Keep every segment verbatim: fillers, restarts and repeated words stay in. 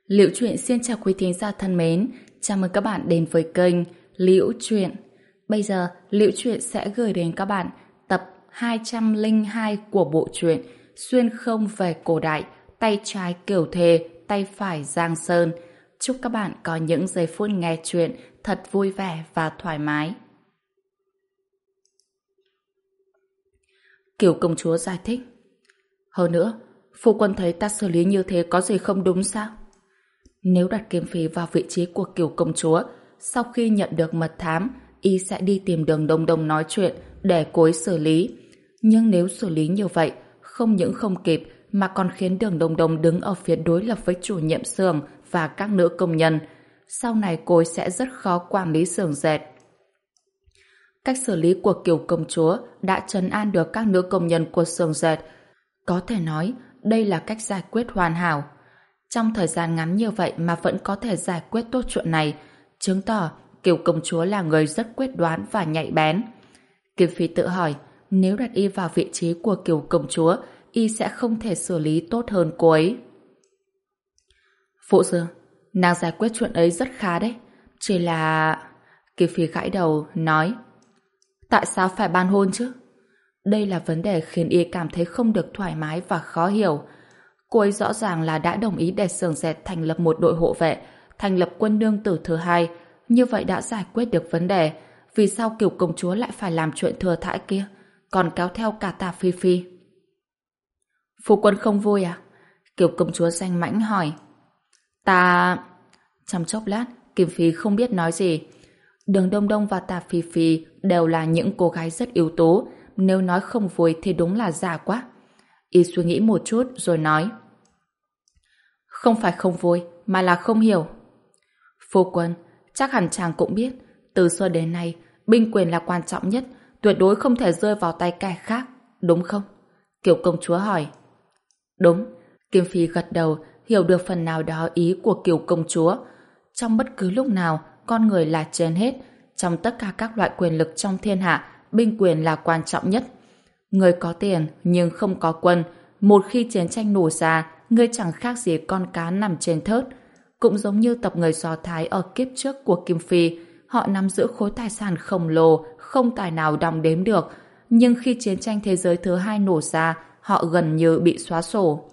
Liễu Chuyện xin chào quý thính giả thân mến, chào mừng các bạn đến với kênh Liễu Chuyện. Bây giờ, Liễu Chuyện sẽ gửi đến các bạn tập hai trăm lẻ hai của bộ truyện Xuyên không về cổ đại, tay trái Kiều Thề, tay phải Giang Sơn. Chúc các bạn có những giây phút nghe chuyện thật vui vẻ và thoải mái. Kiều công chúa giải thích. Hơn nữa, phu quân thấy ta xử lý như thế có gì không đúng sao? Nếu đặt Kim Phi vào vị trí của Kiều công chúa, sau khi nhận được mật thám, y sẽ đi tìm Đường Đông Đông nói chuyện để cô ấy xử lý. Nhưng nếu xử lý như vậy, không những không kịp mà còn khiến Đường Đông Đông đứng ở phía đối lập với chủ nhiệm xưởng và các nữ công nhân. Sau này cô ấy sẽ rất khó quản lý xưởng dệt. Cách xử lý của Kiều công chúa đã trấn an được các nữ công nhân của xưởng dệt. Có thể nói, đây là cách giải quyết hoàn hảo. Trong thời gian ngắn như vậy mà vẫn có thể giải quyết tốt chuyện này, chứng tỏ Kiều công chúa là người rất quyết đoán và nhạy bén. Kim Phi tự hỏi, nếu đặt y vào vị trí của Kiều công chúa, y sẽ không thể xử lý tốt hơn cô ấy. Phụ Dương, nàng giải quyết chuyện ấy rất khá đấy. Chỉ là... Kim Phi gãi đầu, nói, tại sao phải ban hôn chứ? Đây là vấn đề khiến y cảm thấy không được thoải mái và khó hiểu. Cô ấy rõ ràng là đã đồng ý để xưởng dệt thành lập một đội hộ vệ, thành lập quân nương tử thứ hai. Như vậy đã giải quyết được vấn đề. Vì sao Kiều công chúa lại phải làm chuyện thừa thãi kia, còn kéo theo cả Tả Phi Phi? Phu quân không vui à? Kiều công chúa danh mãnh hỏi. Ta... Trong chốc lát, Kim Phi không biết nói gì. Đường Đông Đông và Tả Phi Phi đều là những cô gái rất yếu tố. Nếu nói không vui thì đúng là giả quá. Y suy nghĩ một chút rồi nói, không phải không vui mà là không hiểu. Phu quân, chắc hẳn chàng cũng biết, từ xưa đến nay binh quyền là quan trọng nhất, tuyệt đối không thể rơi vào tay kẻ khác, đúng không? Kiều công chúa hỏi. Đúng. Kim Phi gật đầu, hiểu được phần nào đó ý của Kiều công chúa. Trong bất cứ lúc nào, con người là trên hết. Trong tất cả các loại quyền lực trong thiên hạ, binh quyền là quan trọng nhất. Người có tiền nhưng không có quân, một khi chiến tranh nổ ra, người chẳng khác gì con cá nằm trên thớt. Cũng giống như tộc người Do Thái ở kiếp trước của Kim Phi, họ nắm giữ khối tài sản khổng lồ, không tài nào đong đếm được. Nhưng khi chiến tranh thế giới thứ hai nổ ra, họ gần như bị xóa sổ.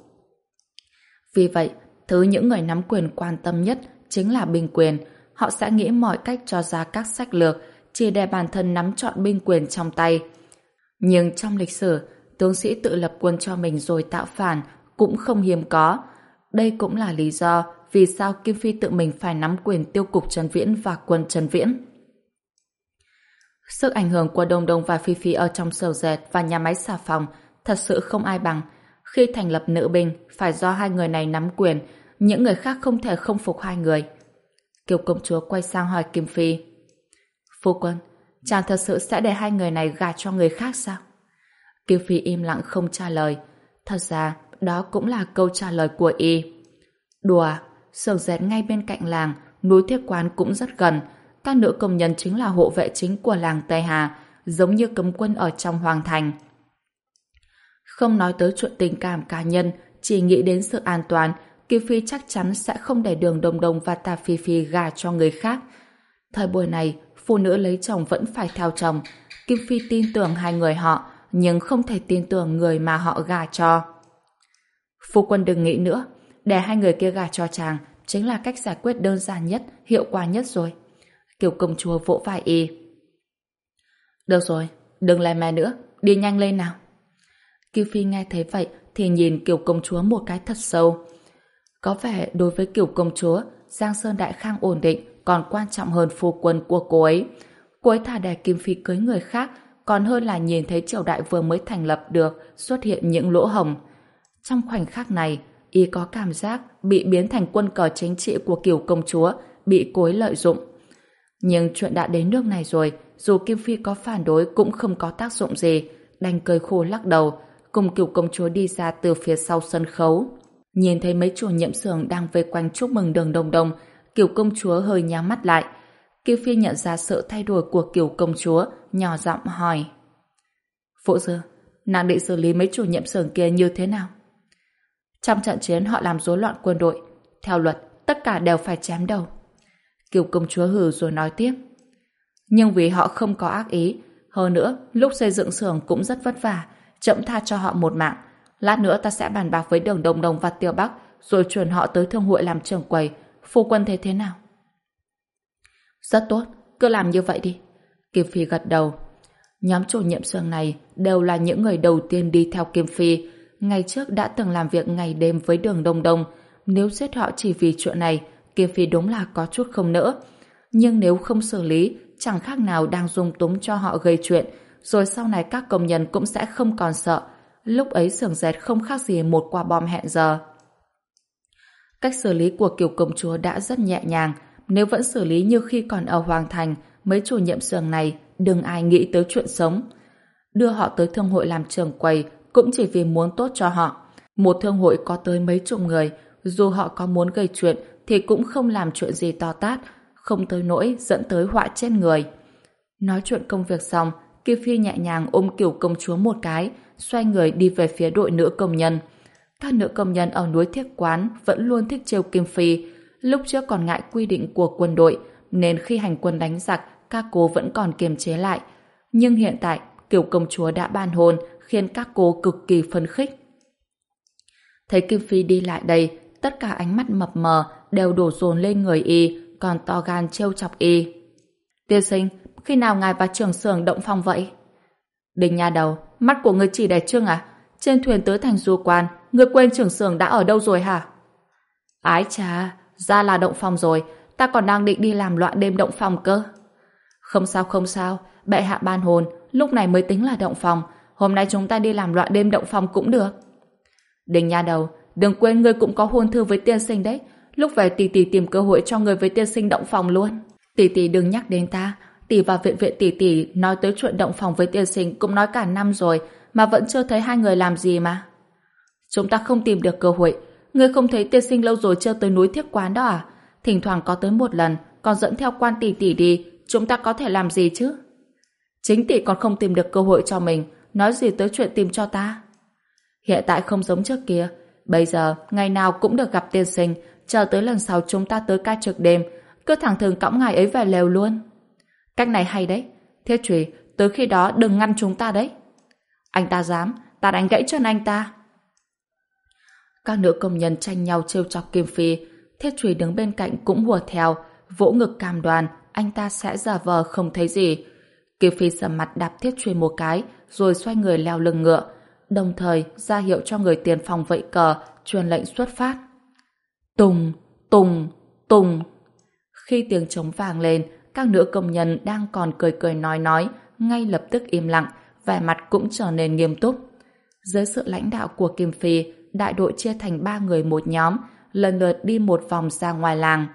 Vì vậy, thứ những người nắm quyền quan tâm nhất chính là binh quyền. Họ sẽ nghĩ mọi cách cho ra các sách lược, chỉ để bản thân nắm trọn binh quyền trong tay. Nhưng trong lịch sử, tướng sĩ tự lập quân cho mình rồi tạo phản cũng không hiếm có. Đây cũng là lý do vì sao Kim Phi tự mình phải nắm quyền tiêu cục Trần Viễn và quân Trần Viễn. Sức ảnh hưởng của Đông Đông và Phi Phi ở trong xưởng dệt và nhà máy xà phòng thật sự không ai bằng. Khi thành lập nữ binh, phải do hai người này nắm quyền, những người khác không thể không phục hai người. Kiều công chúa quay sang hỏi Kim Phi, phu quân, chàng thật sự sẽ để hai người này gả cho người khác sao? Kim Phi im lặng không trả lời. Thật ra, đó cũng là câu trả lời của y. Đùa, xưởng dệt ngay bên cạnh làng, núi Thiết Quán cũng rất gần. Các nữ công nhân chính là hộ vệ chính của làng Tây Hà, giống như cấm quân ở trong hoàng thành. Không nói tới chuyện tình cảm cá nhân, chỉ nghĩ đến sự an toàn, Kim Phi chắc chắn sẽ không để Đường Đông Đông và Tả Phi Phi gả cho người khác. Thời buổi này, phụ nữ lấy chồng vẫn phải theo chồng. Kim Phi tin tưởng hai người họ, nhưng không thể tin tưởng người mà họ gả cho. Phu quân đừng nghĩ nữa, để hai người kia gả cho chàng chính là cách giải quyết đơn giản nhất, hiệu quả nhất rồi. Kiều công chúa vỗ vai y. Được rồi, đừng lè mè nữa, đi nhanh lên nào. Kim Phi nghe thấy vậy thì nhìn Kiều công chúa một cái thật sâu. Có vẻ đối với Kiều công chúa, Giang Sơn Đại Khang ổn định còn quan trọng hơn phu quân của cô ấy. Cô ấy thà để Kim Phi cưới người khác còn hơn là nhìn thấy triều đại vừa mới thành lập được xuất hiện những lỗ hổng. Trong khoảnh khắc này, y có cảm giác bị biến thành quân cờ chính trị của Kiều công chúa, bị cô ấy lợi dụng. Nhưng chuyện đã đến nước này rồi, dù Kim Phi có phản đối cũng không có tác dụng gì, đành cười khổ lắc đầu, cùng Kiều công chúa đi ra từ phía sau sân khấu. Nhìn thấy mấy chủ nhiệm xưởng đang vây quanh chúc mừng Đường Đông Đông, Kiều công chúa hơi nhắm mắt lại. Kim Phi nhận ra sự thay đổi của Kiều công chúa, nhỏ giọng hỏi. Phụ Dương, nàng định xử lý mấy chủ nhiệm xưởng kia như thế nào? Trong trận chiến họ làm rối loạn quân đội. Theo luật, tất cả đều phải chém đầu. Kiều công chúa hừ rồi nói tiếp. Nhưng vì họ không có ác ý, hơn nữa, lúc xây dựng xưởng cũng rất vất vả, chậm tha cho họ một mạng. Lát nữa ta sẽ bàn bạc với Đường Đồng Đồng và Tiêu Bắc, rồi chuyển họ tới thương hội làm trưởng quầy. Phu quân thấy thế nào? Rất tốt, cứ làm như vậy đi. Kim Phi gật đầu. Nhóm chủ nhiệm xưởng này đều là những người đầu tiên đi theo Kim Phi. Ngày trước đã từng làm việc ngày đêm với Đường Đông Đông. Nếu giết họ chỉ vì chuyện này, Kim Phi đúng là có chút không nỡ. Nhưng nếu không xử lý, chẳng khác nào đang dung túng cho họ gây chuyện, rồi sau này các công nhân cũng sẽ không còn sợ. Lúc ấy xưởng dệt không khác gì một quả bom hẹn giờ. Cách xử lý của Kiều công chúa đã rất nhẹ nhàng. Nếu vẫn xử lý như khi còn ở Hoàng Thành, mấy chủ nhiệm xưởng này đừng ai nghĩ tới chuyện sống. Đưa họ tới thương hội làm trưởng quầy cũng chỉ vì muốn tốt cho họ. Một thương hội có tới mấy chục người, dù họ có muốn gây chuyện thì cũng không làm chuyện gì to tát, không tới nỗi dẫn tới họa trên người. Nói chuyện công việc xong, Kim Phi nhẹ nhàng ôm Kiều công chúa một cái, xoay người đi về phía đội nữ công nhân. Các nữ công nhân ở núi Thiết Quán vẫn luôn thích trêu Kim Phi. Lúc trước còn ngại quy định của quân đội, nên khi hành quân đánh giặc, các cô vẫn còn kiềm chế lại. Nhưng hiện tại, Kiều công chúa đã ban hôn, khiến các cô cực kỳ phấn khích. Thấy Kim Phi đi lại đây, tất cả ánh mắt mập mờ đều đổ dồn lên người y, còn to gan trêu chọc y. Tiên sinh, khi nào ngài và trưởng xưởng động phòng vậy? Đình nha đầu, mắt của người chỉ để trưng à? Trên thuyền tới thành du quan, người quên trưởng xưởng đã ở đâu rồi hả? Ái chà, ra là động phòng rồi, ta còn đang định đi làm loạn đêm động phòng cơ. Không sao không sao, bệ hạ ban hồn, lúc này mới tính là động phòng. Hôm nay chúng ta đi làm loạn đêm động phòng cũng được. Đình nha đầu, đừng quên ngươi cũng có hôn thư với tiên sinh đấy. Lúc về tỷ tỷ tìm cơ hội cho người với tiên sinh động phòng luôn. Tỷ tỷ đừng nhắc đến ta. Tỷ và viện viện tỷ tỷ nói tới chuyện động phòng với tiên sinh cũng nói cả năm rồi, mà vẫn chưa thấy hai người làm gì mà. Chúng ta không tìm được cơ hội. Ngươi không thấy tiên sinh lâu rồi chưa tới núi Thiết Quán đó à? Thỉnh thoảng có tới một lần, còn dẫn theo quan tỷ tỷ đi, chúng ta có thể làm gì chứ? Chính tỷ còn không tìm được cơ hội cho mình, nói gì tới chuyện tìm cho ta? Hiện tại không giống trước kia, bây giờ ngày nào cũng được gặp tiên sinh, chờ tới lần sau chúng ta tới ca trực đêm, cứ thẳng thừng cõng ngài ấy về lều luôn. Cách này hay đấy, Thiết Trùy, tới khi đó đừng ngăn chúng ta đấy. Anh ta dám, ta đánh gãy chân anh ta. Các nữ công nhân tranh nhau trêu chọc Kim Phi. Thiết Trùy đứng bên cạnh cũng hùa theo, vỗ ngực cam đoan anh ta sẽ giả vờ không thấy gì. Kim Phi sầm mặt đạp Thiết Trùy một cái, rồi xoay người leo lưng ngựa, đồng thời ra hiệu cho người tiền phòng vẫy cờ, truyền lệnh xuất phát. Tùng, tùng, tùng. Khi tiếng trống vang lên, các nữ công nhân đang còn cười cười nói nói, ngay lập tức im lặng, vẻ mặt cũng trở nên nghiêm túc. Dưới sự lãnh đạo của Kim Phi, đại đội chia thành ba người một nhóm, lần lượt đi một vòng ra ngoài làng.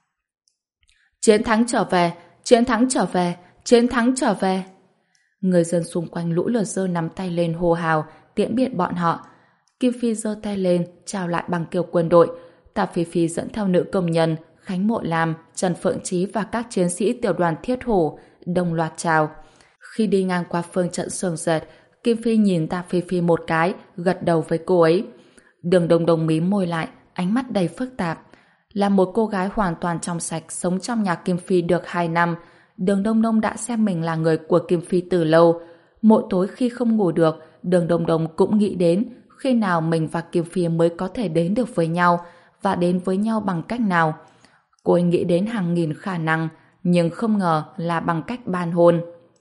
Chiến thắng trở về, chiến thắng trở về, chiến thắng trở về. Người dân xung quanh lũ lượt giơ nắm tay lên hô hào, tiễn biệt bọn họ. Kim Phi giơ tay lên, chào lại bằng kiểu quân đội. Tạ Phi Phi dẫn theo nữ công nhân, Khánh Mộ Lam, Trần Phượng Chí và các chiến sĩ tiểu đoàn Thiết Hổ đồng loạt chào. Khi đi ngang qua phương trận xưởng dệt, Kim Phi nhìn Tạ Phi Phi một cái, gật đầu với cô ấy. Đường Đồng Đồng mím môi lại, ánh mắt đầy phức tạp. Là một cô gái hoàn toàn trong sạch, sống trong nhà Kim Phi được hai năm, Đường Đông Đông đã xem mình là người của Kim Phi từ lâu. Mỗi tối khi không ngủ được, Đường Đông Đông cũng nghĩ đến khi nào mình và Kim Phi mới có thể đến được với nhau, và đến với nhau bằng cách nào. Cô ấy nghĩ đến hàng nghìn khả năng, nhưng không ngờ là bằng cách ban hôn.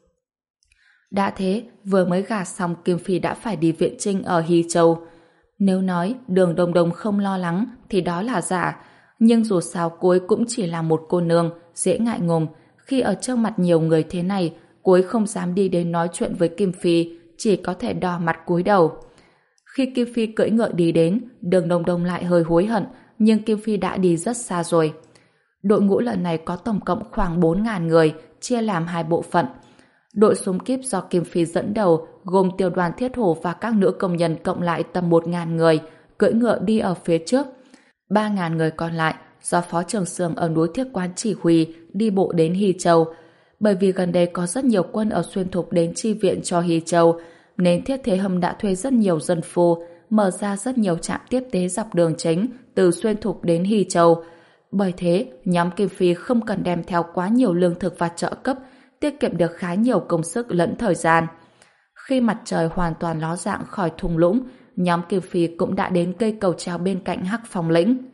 Đã thế, vừa mới gả xong Kim Phi đã phải đi viện chinh ở Hy Châu. Nếu nói Đường Đông Đông không lo lắng thì đó là giả, nhưng dù sao cô ấy cũng chỉ là một cô nương, dễ ngại ngùng. Khi ở trước mặt nhiều người thế này, cô ấy không dám đi đến nói chuyện với Kim Phi, chỉ có thể đỏ mặt cúi đầu. Khi Kim Phi cưỡi ngựa đi đến, Đường Đông Đông lại hơi hối hận, nhưng Kim Phi đã đi rất xa rồi. Đội ngũ lần này có tổng cộng khoảng bốn nghìn người, chia làm hai bộ phận. Đội súng kíp do Kim Phi dẫn đầu, gồm tiểu đoàn Thiết Hổ và các nữ công nhân cộng lại tầm một nghìn người, cưỡi ngựa đi ở phía trước. ba nghìn người còn lại do Phó trưởng xưởng ở núi Thiết Quán chỉ huy đi bộ đến Hy Châu. Bởi vì gần đây có rất nhiều quân ở Xuyên Thục đến chi viện cho Hy Châu, nên Thiết Thế Hâm đã thuê rất nhiều dân phu, mở ra rất nhiều trạm tiếp tế dọc đường chính từ Xuyên Thục đến Hy Châu. Bởi thế, nhóm Kim Phi không cần đem theo quá nhiều lương thực và trợ cấp, tiết kiệm được khá nhiều công sức lẫn thời gian. Khi mặt trời hoàn toàn ló dạng khỏi thung lũng, nhóm Kim Phi cũng đã đến cây cầu treo bên cạnh Hắc Phong lĩnh.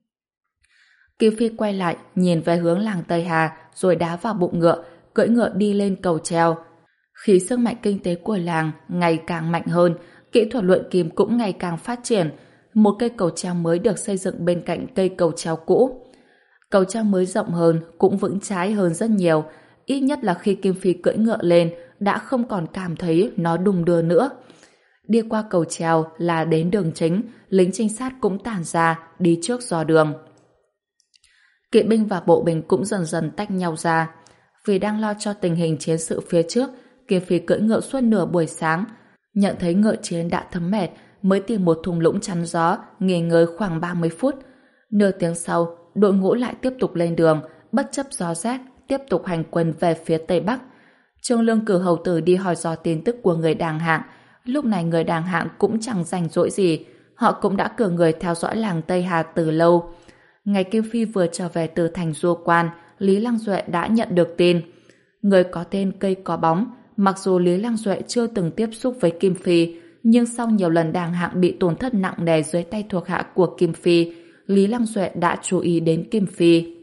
Kim Phi quay lại, nhìn về hướng làng Tây Hà, rồi đá vào bụng ngựa, cưỡi ngựa đi lên cầu treo. Khi sức mạnh kinh tế của làng ngày càng mạnh hơn, kỹ thuật luyện kim cũng ngày càng phát triển. Một cây cầu treo mới được xây dựng bên cạnh cây cầu treo cũ. Cầu treo mới rộng hơn, cũng vững chãi hơn rất nhiều. Ít nhất là khi Kim Phi cưỡi ngựa lên, đã không còn cảm thấy nó đung đưa nữa. Đi qua cầu treo là đến đường chính, lính trinh sát cũng tản ra, đi trước dò đường. Kỵ binh và bộ binh cũng dần dần tách nhau ra. Vì đang lo cho tình hình chiến sự phía trước, Kim Phi cưỡi ngựa suốt nửa buổi sáng, nhận thấy ngựa chiến đã thấm mệt, mới tìm một thung lũng chắn gió, nghỉ ngơi khoảng ba mươi phút. Nửa tiếng sau, đội ngũ lại tiếp tục lên đường, bất chấp gió rét, tiếp tục hành quân về phía Tây Bắc. Trương Lương cử hầu tử đi hỏi dò tin tức của người Đàng Hạng. Lúc này người Đàng Hạng cũng chẳng rảnh rỗi gì, họ cũng đã cử người theo dõi làng Tây Hà từ lâu. Ngày Kim Phi vừa trở về từ thành Du Quan, Lý Lăng Duệ đã nhận được tin. Người có tên cây có bóng, mặc dù Lý Lăng Duệ chưa từng tiếp xúc với Kim Phi, nhưng sau nhiều lần Đàng Hạng bị tổn thất nặng nề dưới tay thuộc hạ của Kim Phi, Lý Lăng Duệ đã chú ý đến Kim Phi.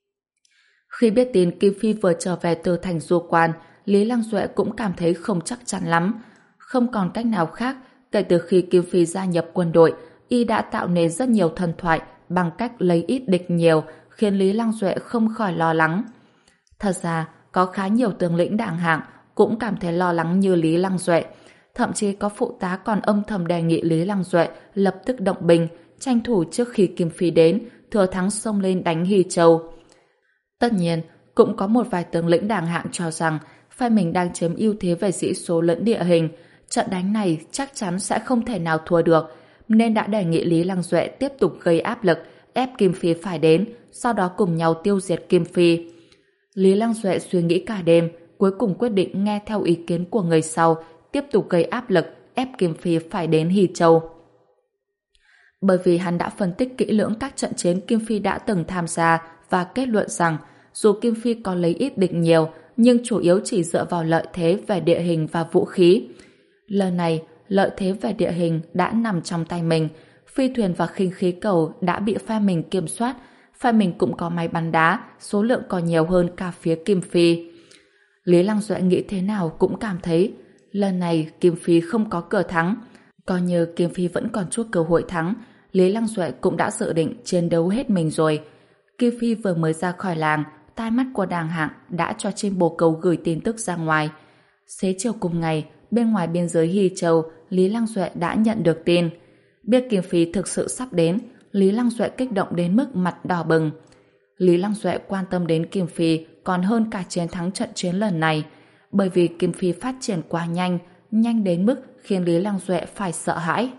Khi biết tin Kim Phi vừa trở về từ thành Du Quan, Lý Lăng Duệ cũng cảm thấy không chắc chắn lắm. Không còn cách nào khác, kể từ khi Kim Phi gia nhập quân đội, y đã tạo nên rất nhiều thần thoại bằng cách lấy ít địch nhiều, khiến Lý Lăng Duệ không khỏi lo lắng. Thật ra, có khá nhiều tướng lĩnh Đàng Hạng cũng cảm thấy lo lắng như Lý Lăng Duệ. Thậm chí có phụ tá còn âm thầm đề nghị Lý Lăng Duệ lập tức động binh, tranh thủ trước khi Kim Phi đến, thừa thắng xông lên đánh Hy Châu. Tất nhiên, cũng có một vài tướng lĩnh Đàng Hạng cho rằng phe mình đang chiếm ưu thế về sĩ số lẫn địa hình, trận đánh này chắc chắn sẽ không thể nào thua được, nên đã đề nghị Lý Lăng Duệ tiếp tục gây áp lực, ép Kim Phi phải đến, sau đó cùng nhau tiêu diệt Kim Phi. Lý Lăng Duệ suy nghĩ cả đêm, cuối cùng quyết định nghe theo ý kiến của người sau, tiếp tục gây áp lực, ép Kim Phi phải đến Hy Châu. Bởi vì hắn đã phân tích kỹ lưỡng các trận chiến Kim Phi đã từng tham gia và kết luận rằng dù Kim Phi có lấy ít địch nhiều, nhưng chủ yếu chỉ dựa vào lợi thế về địa hình và vũ khí. Lần này, lợi thế về địa hình đã nằm trong tay mình, phi thuyền và khinh khí cầu đã bị phe mình kiểm soát, phe mình cũng có máy bắn đá, số lượng còn nhiều hơn cả phía Kim Phi. Lý Lăng Duệ nghĩ thế nào cũng cảm thấy lần này Kim Phi không có cờ thắng. Coi như Kim Phi vẫn còn chút cơ hội thắng, Lý Lăng Duệ cũng đã dự định chiến đấu hết mình rồi. Kim Phi vừa mới ra khỏi làng, tai mắt của Đàng Hạng đã cho trên bồ câu gửi tin tức ra ngoài. Xế chiều cùng ngày, bên ngoài biên giới Hy Châu, Lý Lăng Duệ đã nhận được tin. Biết Kim Phi thực sự sắp đến, Lý Lăng Duệ kích động đến mức mặt đỏ bừng. Lý Lăng Duệ quan tâm đến Kim Phi còn hơn cả chiến thắng trận chiến lần này, bởi vì Kim Phi phát triển quá nhanh, nhanh đến mức khiến Lý Lăng Duệ phải sợ hãi.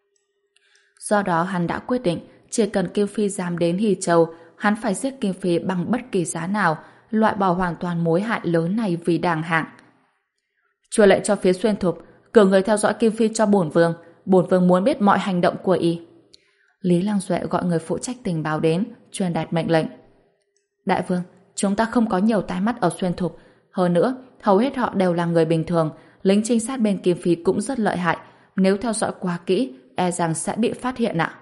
Do đó hắn đã quyết định chỉ cần Kim Phi dám đến Hy Châu, hắn phải giết Kim Phi bằng bất kỳ giá nào, loại bỏ hoàn toàn mối hại lớn này vì Đàng Hạng. Truyền lệnh cho phía Xuyên Thục, cử người theo dõi Kim Phi cho bổn vương, bổn vương muốn biết mọi hành động của y. Lý Lăng Duệ gọi người phụ trách tình báo đến, truyền đạt mệnh lệnh. Đại vương, chúng ta không có nhiều tai mắt ở Xuyên Thục, hơn nữa, hầu hết họ đều là người bình thường, lính trinh sát bên Kim Phi cũng rất lợi hại, nếu theo dõi quá kỹ, e rằng sẽ bị phát hiện ạ.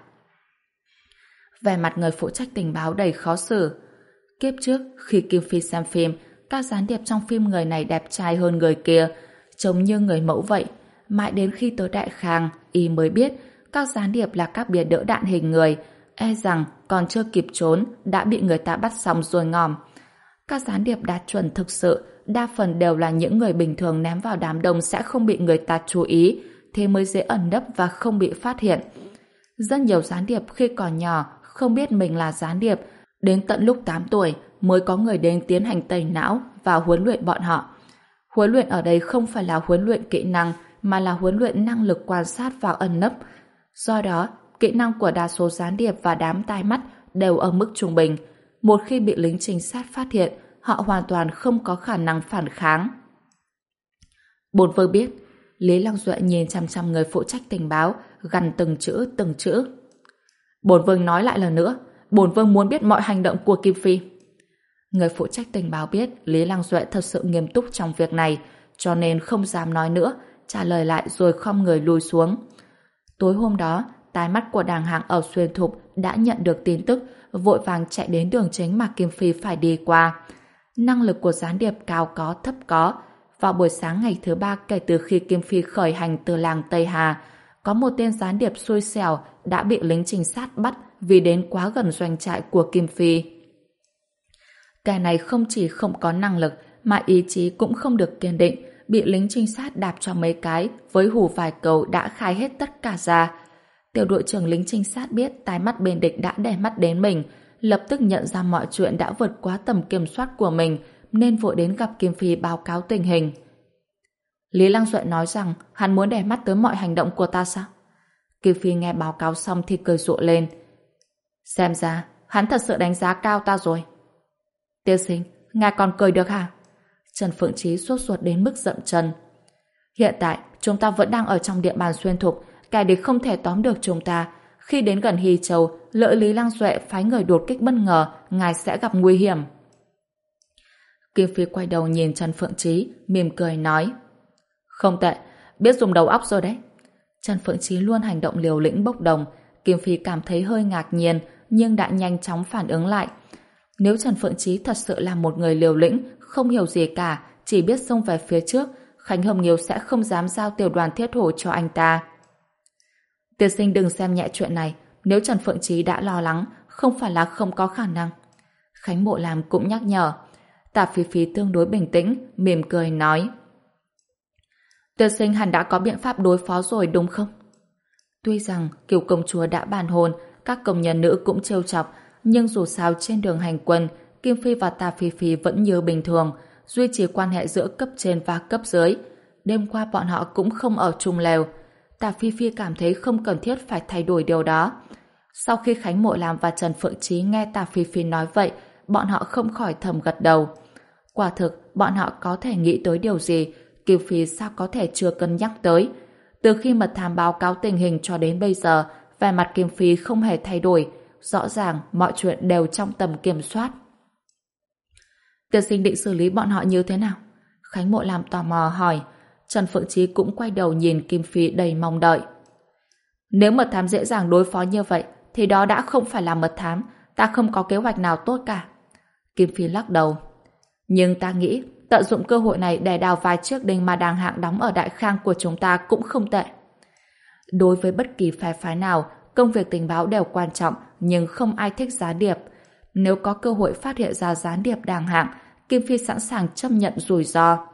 Vẻ mặt người phụ trách tình báo đầy khó xử. Kiếp trước, khi Kim Phi xem phim, các gián điệp trong phim người này đẹp trai hơn người kia, trông như người mẫu vậy. Mãi đến khi tới Đại Khang, y mới biết các gián điệp là các bia đỡ đạn hình người, e rằng còn chưa kịp trốn đã bị người ta bắt xong rồi ngòm. Các gián điệp đạt chuẩn thực sự đa phần đều là những người bình thường ném vào đám đông sẽ không bị người ta chú ý, thế mới dễ ẩn nấp và không bị phát hiện. Rất nhiều gián điệp khi còn nhỏ không biết mình là gián điệp, đến tận lúc tám tuổi mới có người đến tiến hành tẩy não và huấn luyện bọn họ. Huấn luyện ở đây không phải là huấn luyện kỹ năng, mà là huấn luyện năng lực quan sát và ẩn nấp. Do đó, kỹ năng của đa số gián điệp và đám tai mắt đều ở mức trung bình. Một khi bị lính trinh sát phát hiện, họ hoàn toàn không có khả năng phản kháng. Bổn vương biết. Lý Lăng Duệ nhìn chăm chăm người phụ trách tình báo, gằn từng chữ từng chữ. Bổn vương nói lại lần nữa, bổn vương muốn biết mọi hành động của Kim Phi. Người phụ trách tình báo biết Lý Lăng Duệ thật sự nghiêm túc trong việc này, cho nên không dám nói nữa, trả lời lại rồi khom người lùi xuống. Tối hôm đó, tai mắt của đàng hạng ở Xuyên Thục đã nhận được tin tức, vội vàng chạy đến đường chính mà Kim Phi phải đi qua. Năng lực của gián điệp cao có thấp có. Vào buổi sáng ngày thứ ba kể từ khi Kim Phi khởi hành từ làng Tây Hà, có một tên gián điệp xui xẻo đã bị lính trinh sát bắt vì đến quá gần doanh trại của Kim Phi. Kẻ này không chỉ không có năng lực mà ý chí cũng không được kiên định, bị lính trinh sát đạp cho mấy cái với hù vài câu đã khai hết tất cả ra. Tiểu đội trưởng lính trinh sát biết tai mắt bên địch đã để mắt đến mình, lập tức nhận ra mọi chuyện đã vượt quá tầm kiểm soát của mình, nên vội đến gặp Kim Phi báo cáo tình hình. Lý Lăng Duệ nói rằng hắn muốn để mắt tới mọi hành động của ta sao? Kim Phi nghe báo cáo xong thì cười rộ lên. Xem ra hắn thật sự đánh giá cao ta rồi. Tiên sinh, ngài còn cười được hả? Trần Phượng Chí sốt ruột đến mức dậm chân. Hiện tại chúng ta vẫn đang ở trong địa bàn Xuyên Thục, kẻ địch không thể tóm được chúng ta. Khi đến gần Hy Châu, lỡ Lý Lăng Duệ phái người đột kích bất ngờ, ngài sẽ gặp nguy hiểm. Kim Phi quay đầu nhìn Trần Phượng Chí, mỉm cười nói. Không tệ, biết dùng đầu óc rồi đấy. Trần Phượng Chí luôn hành động liều lĩnh bốc đồng. Kim Phi cảm thấy hơi ngạc nhiên, nhưng đã nhanh chóng phản ứng lại. Nếu Trần Phượng Chí thật sự là một người liều lĩnh, không hiểu gì cả, chỉ biết xông về phía trước, Khánh Hồng Nghiêu sẽ không dám giao tiểu đoàn thiết hổ cho anh ta. Tiên sinh đừng xem nhẹ chuyện này, nếu Trần Phượng Chí đã lo lắng, không phải là không có khả năng. Khánh Mộ Lam cũng nhắc nhở. Tạ Phi Phi tương đối bình tĩnh, mỉm cười nói. Tiên sinh hẳn đã có biện pháp đối phó rồi đúng không? Tuy rằng Kiều công chúa đã bàn hôn, các công nhân nữ cũng trêu chọc, nhưng dù sao trên đường hành quân, Kim Phi và Tạ Phi Phi vẫn như bình thường, duy trì quan hệ giữa cấp trên và cấp dưới. Đêm qua bọn họ cũng không ở chung lều. Tạ Phi Phi cảm thấy không cần thiết phải thay đổi điều đó. Sau khi Khánh Mộ Lam và Trần Phượng Chí nghe Tạ Phi Phi nói vậy, bọn họ không khỏi thầm gật đầu. Quả thực, bọn họ có thể nghĩ tới điều gì, Kim Phi sao có thể chưa cân nhắc tới. Từ khi mật thám báo cáo tình hình cho đến bây giờ, vẻ mặt Kim Phi không hề thay đổi. Rõ ràng mọi chuyện đều trong tầm kiểm soát. Tiên sinh định xử lý bọn họ như thế nào? Khánh Mộ Lam tò mò hỏi. Trần Phượng Chí cũng quay đầu nhìn Kim Phi đầy mong đợi. Nếu mật thám dễ dàng đối phó như vậy, thì đó đã không phải là mật thám. Ta không có kế hoạch nào tốt cả. Kim Phi lắc đầu. Nhưng ta nghĩ tận dụng cơ hội này để đào vài chiếc đinh mà đàng hạng đóng ở Đại Khang của chúng ta cũng không tệ. Đối với bất kỳ phe phái nào, công việc tình báo đều quan trọng, nhưng không ai thích gián điệp. Nếu có cơ hội phát hiện ra gián điệp đàng hạng, Kim Phi sẵn sàng chấp nhận rủi ro.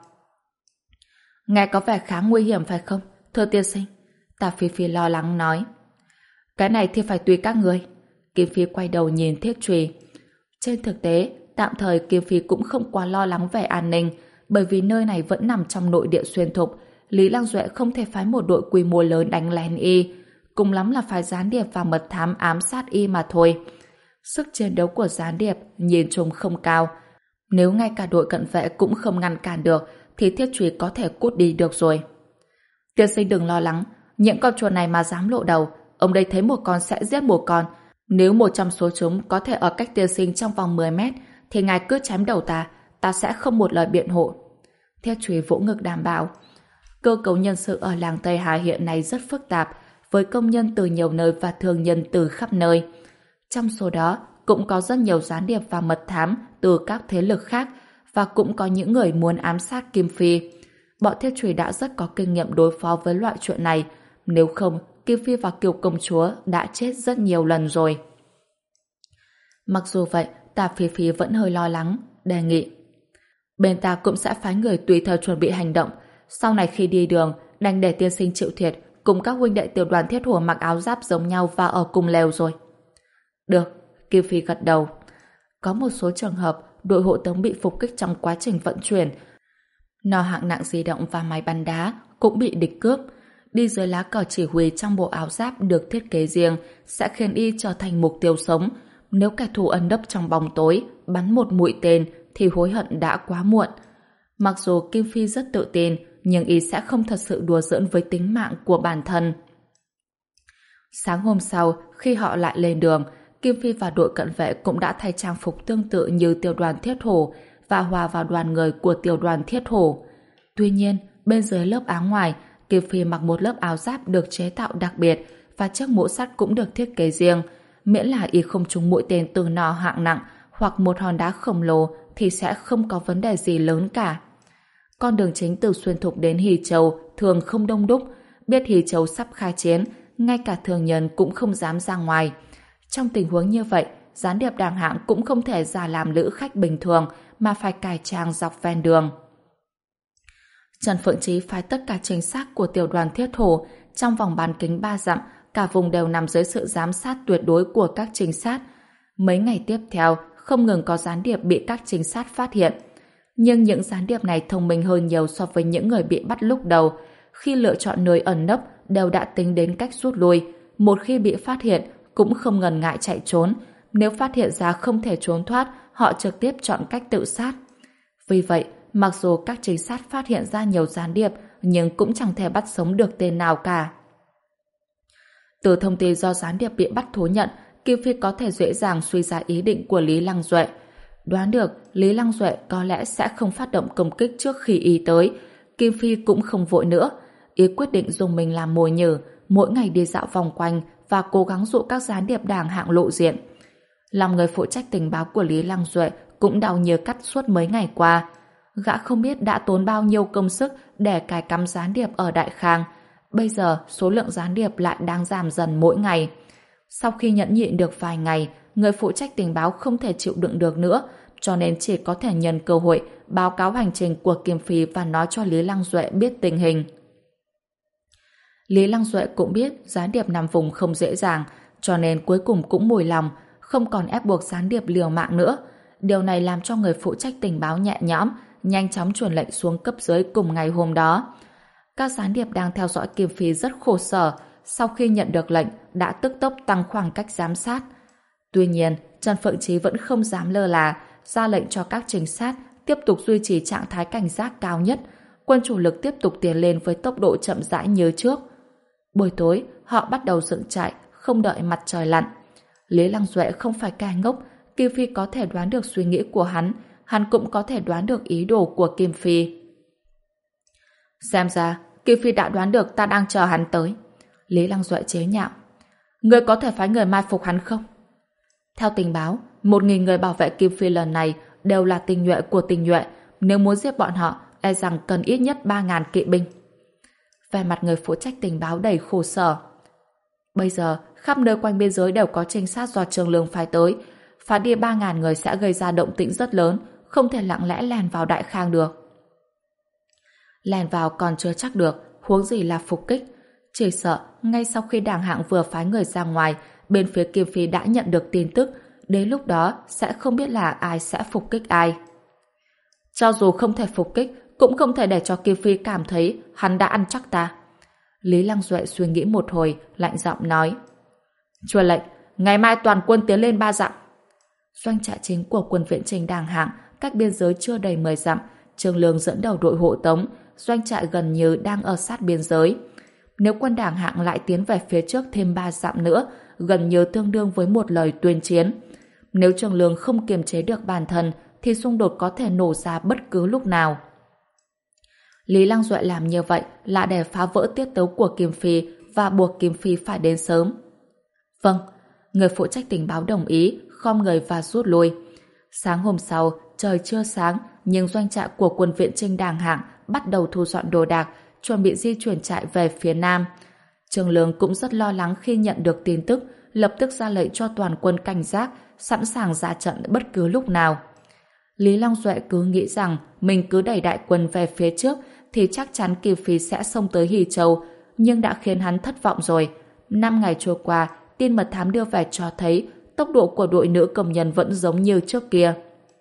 Nghe có vẻ khá nguy hiểm phải không, thưa tiên sinh? Tạ Phi Phi lo lắng nói. Cái này thì phải tùy các người. Kim Phi quay đầu nhìn Thiết Trùy. Trên thực tế, tạm thời Kim Phi cũng không quá lo lắng về an ninh, bởi vì nơi này vẫn nằm trong nội địa Xuyên Thục. Lý Lăng Duệ không thể phái một đội quy mô lớn đánh lén y, cùng lắm là phái gián điệp và mật thám ám sát y mà thôi. Sức chiến đấu của gián điệp nhìn chung không cao. Nếu ngay cả đội cận vệ cũng không ngăn cản được, thì Thiết Trùy có thể cút đi được rồi. Tiên sinh đừng lo lắng, những con chuột này mà dám lộ đầu, ông đây thấy một con sẽ giết một con. Nếu một trong số chúng có thể ở cách tiên sinh trong vòng mười mét, thì ngài cứ chém đầu ta, ta sẽ không một lời biện hộ. Thiết Trùy vỗ ngực đảm bảo. Cơ cấu nhân sự ở làng Tây Hà hiện nay rất phức tạp, với công nhân từ nhiều nơi và thương nhân từ khắp nơi. Trong số đó, cũng có rất nhiều gián điệp và mật thám từ các thế lực khác, và cũng có những người muốn ám sát Kim Phi. Bọn Thiết Trùy đã rất có kinh nghiệm đối phó với loại chuyện này, nếu không, Kim Phi và Kiều công chúa đã chết rất nhiều lần rồi. Mặc dù vậy, Tạ Phi Phi vẫn hơi lo lắng, đề nghị. Bên ta cũng sẽ phái người tùy thời chuẩn bị hành động, sau này khi đi đường, đành để tiên sinh chịu thiệt, cùng các huynh đệ tiểu đoàn thiết hổ mặc áo giáp giống nhau và ở cùng lều rồi. Được, Kim Phi gật đầu. Có một số trường hợp, đội hộ tống bị phục kích trong quá trình vận chuyển. Nỏ hạng nặng di động và máy bắn đá cũng bị địch cướp. Đi dưới lá cờ chỉ huy trong bộ áo giáp được thiết kế riêng sẽ khiến y trở thành mục tiêu sống. Nếu kẻ thù ẩn nấp trong bóng tối, bắn một mũi tên thì hối hận đã quá muộn. Mặc dù Kim Phi rất tự tin, nhưng y sẽ không thật sự đùa giỡn với tính mạng của bản thân. Sáng hôm sau, khi họ lại lên đường, Kim Phi và đội cận vệ cũng đã thay trang phục tương tự như tiểu đoàn thiết hổ và hòa vào đoàn người của tiểu đoàn thiết hổ. Tuy nhiên, bên dưới lớp áo ngoài, Kim Phi mặc một lớp áo giáp được chế tạo đặc biệt và chiếc mũ sắt cũng được thiết kế riêng. Miễn là y không trúng mũi tên từ nỏ hạng nặng hoặc một hòn đá khổng lồ thì sẽ không có vấn đề gì lớn cả. Con đường chính từ Xuyên Thục đến Hỷ Châu thường không đông đúc. Biết Hỷ Châu sắp khai chiến, ngay cả thường nhân cũng không dám ra ngoài. Trong tình huống như vậy, gián điệp đàng hạng cũng không thể ra làm lữ khách bình thường mà phải cải trang dọc ven đường. Trần Phượng Chí phái tất cả trinh sát của tiểu đoàn thiết hổ trong vòng bán kính ba dặm, cả vùng đều nằm dưới sự giám sát tuyệt đối của các trinh sát. Mấy ngày tiếp theo, không ngừng có gián điệp bị các trinh sát phát hiện. Nhưng những gián điệp này thông minh hơn nhiều so với những người bị bắt lúc đầu. Khi lựa chọn nơi ẩn nấp, đều đã tính đến cách rút lui. Một khi bị phát hiện, cũng không ngần ngại chạy trốn. Nếu phát hiện ra không thể trốn thoát, họ trực tiếp chọn cách tự sát. Vì vậy, mặc dù các trinh sát phát hiện ra nhiều gián điệp, nhưng cũng chẳng thể bắt sống được tên nào cả. Từ thông tin do gián điệp bị bắt thú nhận, Kim Phi có thể dễ dàng suy ra ý định của Lý Lăng Duệ. Đoán được Lý Lăng Duệ có lẽ sẽ không phát động công kích trước khi y tới. Kim Phi cũng không vội nữa. Y quyết định dùng mình làm mồi nhử, mỗi ngày đi dạo vòng quanh và cố gắng dụ các gián điệp đảng hạng lộ diện. Lòng người phụ trách tình báo của Lý Lăng Duệ cũng đau như cắt suốt mấy ngày qua. Gã không biết đã tốn bao nhiêu công sức để cài cắm gián điệp ở Đại Khang. Bây giờ số lượng gián điệp lại đang giảm dần mỗi ngày. Sau khi nhẫn nhịn được vài ngày, người phụ trách tình báo không thể chịu đựng được nữa, cho nên chỉ có thể nhân cơ hội báo cáo hành trình của Kim Phi và nói cho Lý Lăng Duệ biết tình hình. Lý Lăng Duệ cũng biết gián điệp nằm vùng không dễ dàng, cho nên cuối cùng cũng mùi lòng, không còn ép buộc gián điệp liều mạng nữa. Điều này làm cho người phụ trách tình báo nhẹ nhõm, nhanh chóng truyền lệnh xuống cấp dưới cùng ngày hôm đó. Các gián điệp đang theo dõi Kim Phi rất khổ sở, sau khi nhận được lệnh đã tức tốc tăng khoảng cách giám sát. Tuy nhiên, Trần Phượng Chí vẫn không dám lơ là, ra lệnh cho các trinh sát tiếp tục duy trì trạng thái cảnh giác cao nhất. Quân chủ lực tiếp tục tiến lên với tốc độ chậm rãi như trước. Buổi tối, họ bắt đầu dựng trại, không đợi mặt trời lặn. Lý Lăng Duệ không phải kẻ ngốc, Kim Phi có thể đoán được suy nghĩ của hắn, hắn cũng có thể đoán được ý đồ của Kim Phi. Xem ra, Kim Phi đã đoán được ta đang chờ hắn tới. Lý Lăng Duệ chế nhạo. Ngươi có thể phái người mai phục hắn không? Theo tình báo, một nghìn người bảo vệ Kim Phi lần này đều là tinh nhuệ của tinh nhuệ. Nếu muốn giết bọn họ, e rằng cần ít nhất ba ngàn kỵ binh. Về mặt người phụ trách tình báo đầy khổ sở. Bây giờ, khắp nơi quanh biên giới đều có trinh sát do Trương Lương phái tới. Phá đi ba ngàn người sẽ gây ra động tĩnh rất lớn, không thể lặng lẽ lèn vào Đại Khang được. Lèn vào còn chưa chắc được, huống gì là phục kích. Chỉ sợ, ngay sau khi đảng hạng vừa phái người ra ngoài, bên phía Kim Phi đã nhận được tin tức, đến lúc đó sẽ không biết là ai sẽ phục kích ai. Cho dù không thể phục kích, cũng không thể để cho Kim Phi cảm thấy hắn đã ăn chắc ta. Lý Lăng Duệ suy nghĩ một hồi, lạnh giọng nói. Truyền lệnh, ngày mai toàn quân tiến lên ba dặm. Doanh trại chính của quân viện trình đàng hạng, cách biên giới chưa đầy mười dặm, Trương Lương dẫn đầu đội hộ tống, doanh trại gần như đang ở sát biên giới. Nếu quân đảng hạng lại tiến về phía trước thêm ba dặm nữa, gần như tương đương với một lời tuyên chiến. Nếu Trương Lương không kiềm chế được bản thân, thì xung đột có thể nổ ra bất cứ lúc nào. Lý Lăng Duệ làm như vậy là để phá vỡ tiết tấu của Kim Phi và buộc Kim Phi phải đến sớm. Vâng, người phụ trách tình báo đồng ý, khom người và rút lui. Sáng hôm sau, trời chưa sáng, nhưng doanh trại của quân viện Trinh Đàng Hạng bắt đầu thu dọn đồ đạc, chuẩn bị di chuyển trại về phía Nam. Trương Lương cũng rất lo lắng khi nhận được tin tức, lập tức ra lệnh cho toàn quân cảnh giác, sẵn sàng ra trận bất cứ lúc nào. Lý Lăng Duệ cứ nghĩ rằng mình cứ đẩy đại quân về phía trước thì chắc chắn Kim Phi sẽ xông tới Hỷ Châu, nhưng đã khiến hắn thất vọng rồi. Năm ngày trôi qua, tin mật thám đưa về cho thấy tốc độ của đội nữ công nhân vẫn giống như trước kia.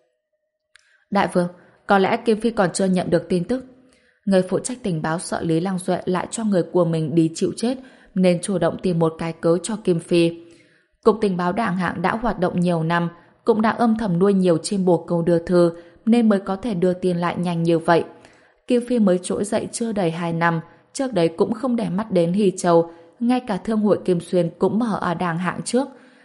Đại vương, có lẽ Kim Phi còn chưa nhận được tin tức. Người phụ trách tình báo sợ Lý Lăng Duệ lại cho người của mình đi chịu chết, nên chủ động tìm một cái cớ cho Kim Phi. Cục tình báo đảng hạng đã hoạt động nhiều năm, cũng đã âm thầm nuôi nhiều chim bồ câu đưa thư, nên mới có thể đưa tin lại nhanh như vậy. Kim Phi mới trỗi dậy chưa đầy hai năm, trước đấy cũng không để mắt đến Hỷ Châu, ngay cả thương hội Kim Xuyên cũng mở ở đảng hạng trước.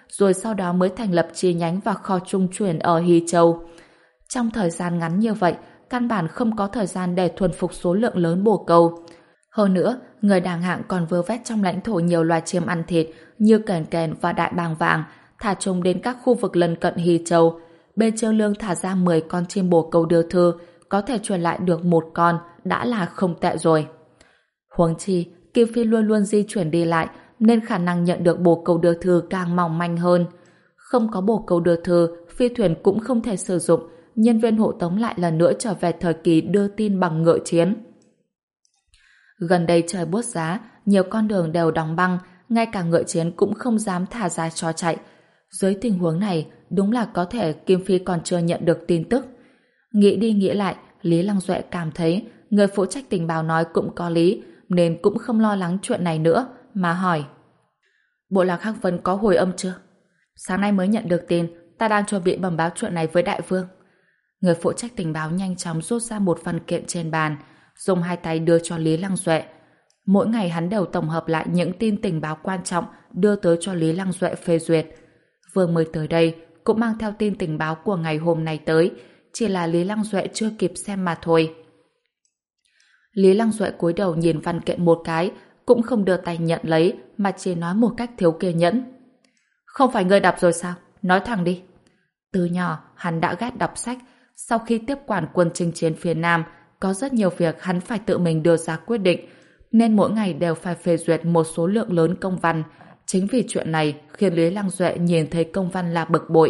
rồi sau đó mới thành lập chi nhánh và kho trung chuyển ở Hy Châu. Trong thời gian ngắn như vậy, căn bản không có thời gian để thuần phục số lượng lớn bồ câu. Hơn nữa, người đàng hạng còn vơ vét trong lãnh thổ nhiều loài chim ăn thịt như kèn kèn và đại bàng vàng, thả chúng đến các khu vực lân cận Hy Châu. Bên Trương Lương thả ra mười con chim bồ câu đưa thư, có thể truyền lại được một con, đã là không tệ rồi. Huống chi, Kim Phi luôn luôn di chuyển đi lại, nên khả năng nhận được bồ câu đưa thư càng mỏng manh hơn. Không có bồ câu đưa thư, phi thuyền cũng không thể sử dụng, nhân viên hộ tống lại lần nữa trở về thời kỳ đưa tin bằng ngựa chiến. Gần đây trời buốt giá, nhiều con đường đều đóng băng, ngay cả ngựa chiến cũng không dám thả ra cho chạy. Dưới tình huống này, đúng là có thể Kim Phi còn chưa nhận được tin tức. Nghĩ đi nghĩ lại, Lý Lăng Duệ cảm thấy người phụ trách tình báo nói cũng có lý, nên cũng không lo lắng chuyện này nữa, mà hỏi. Bộ lạc Hắc Vân có hồi âm chưa? Sáng nay mới nhận được tin, ta đang chuẩn bị bẩm báo chuyện này với đại vương. Người phụ trách tình báo nhanh chóng rút ra một văn kiện trên bàn, dùng hai tay đưa cho Lý Lăng Duệ. Mỗi ngày hắn đều tổng hợp lại những tin tình báo quan trọng đưa tới cho Lý Lăng Duệ phê duyệt. Vừa mới tới đây, cũng mang theo tin tình báo của ngày hôm nay tới, chỉ là Lý Lăng Duệ chưa kịp xem mà thôi. Lý Lăng Duệ cúi đầu nhìn văn kiện một cái, cũng không đưa tay nhận lấy, mà chỉ nói một cách thiếu kiên nhẫn. Không phải ngươi đọc rồi sao? Nói thẳng đi. Từ nhỏ, hắn đã ghét đọc sách. Sau khi tiếp quản quân chinh chiến phía Nam, có rất nhiều việc hắn phải tự mình đưa ra quyết định, nên mỗi ngày đều phải phê duyệt một số lượng lớn công văn. Chính vì chuyện này khiến Lý Lăng Duệ nhìn thấy công văn là bực bội.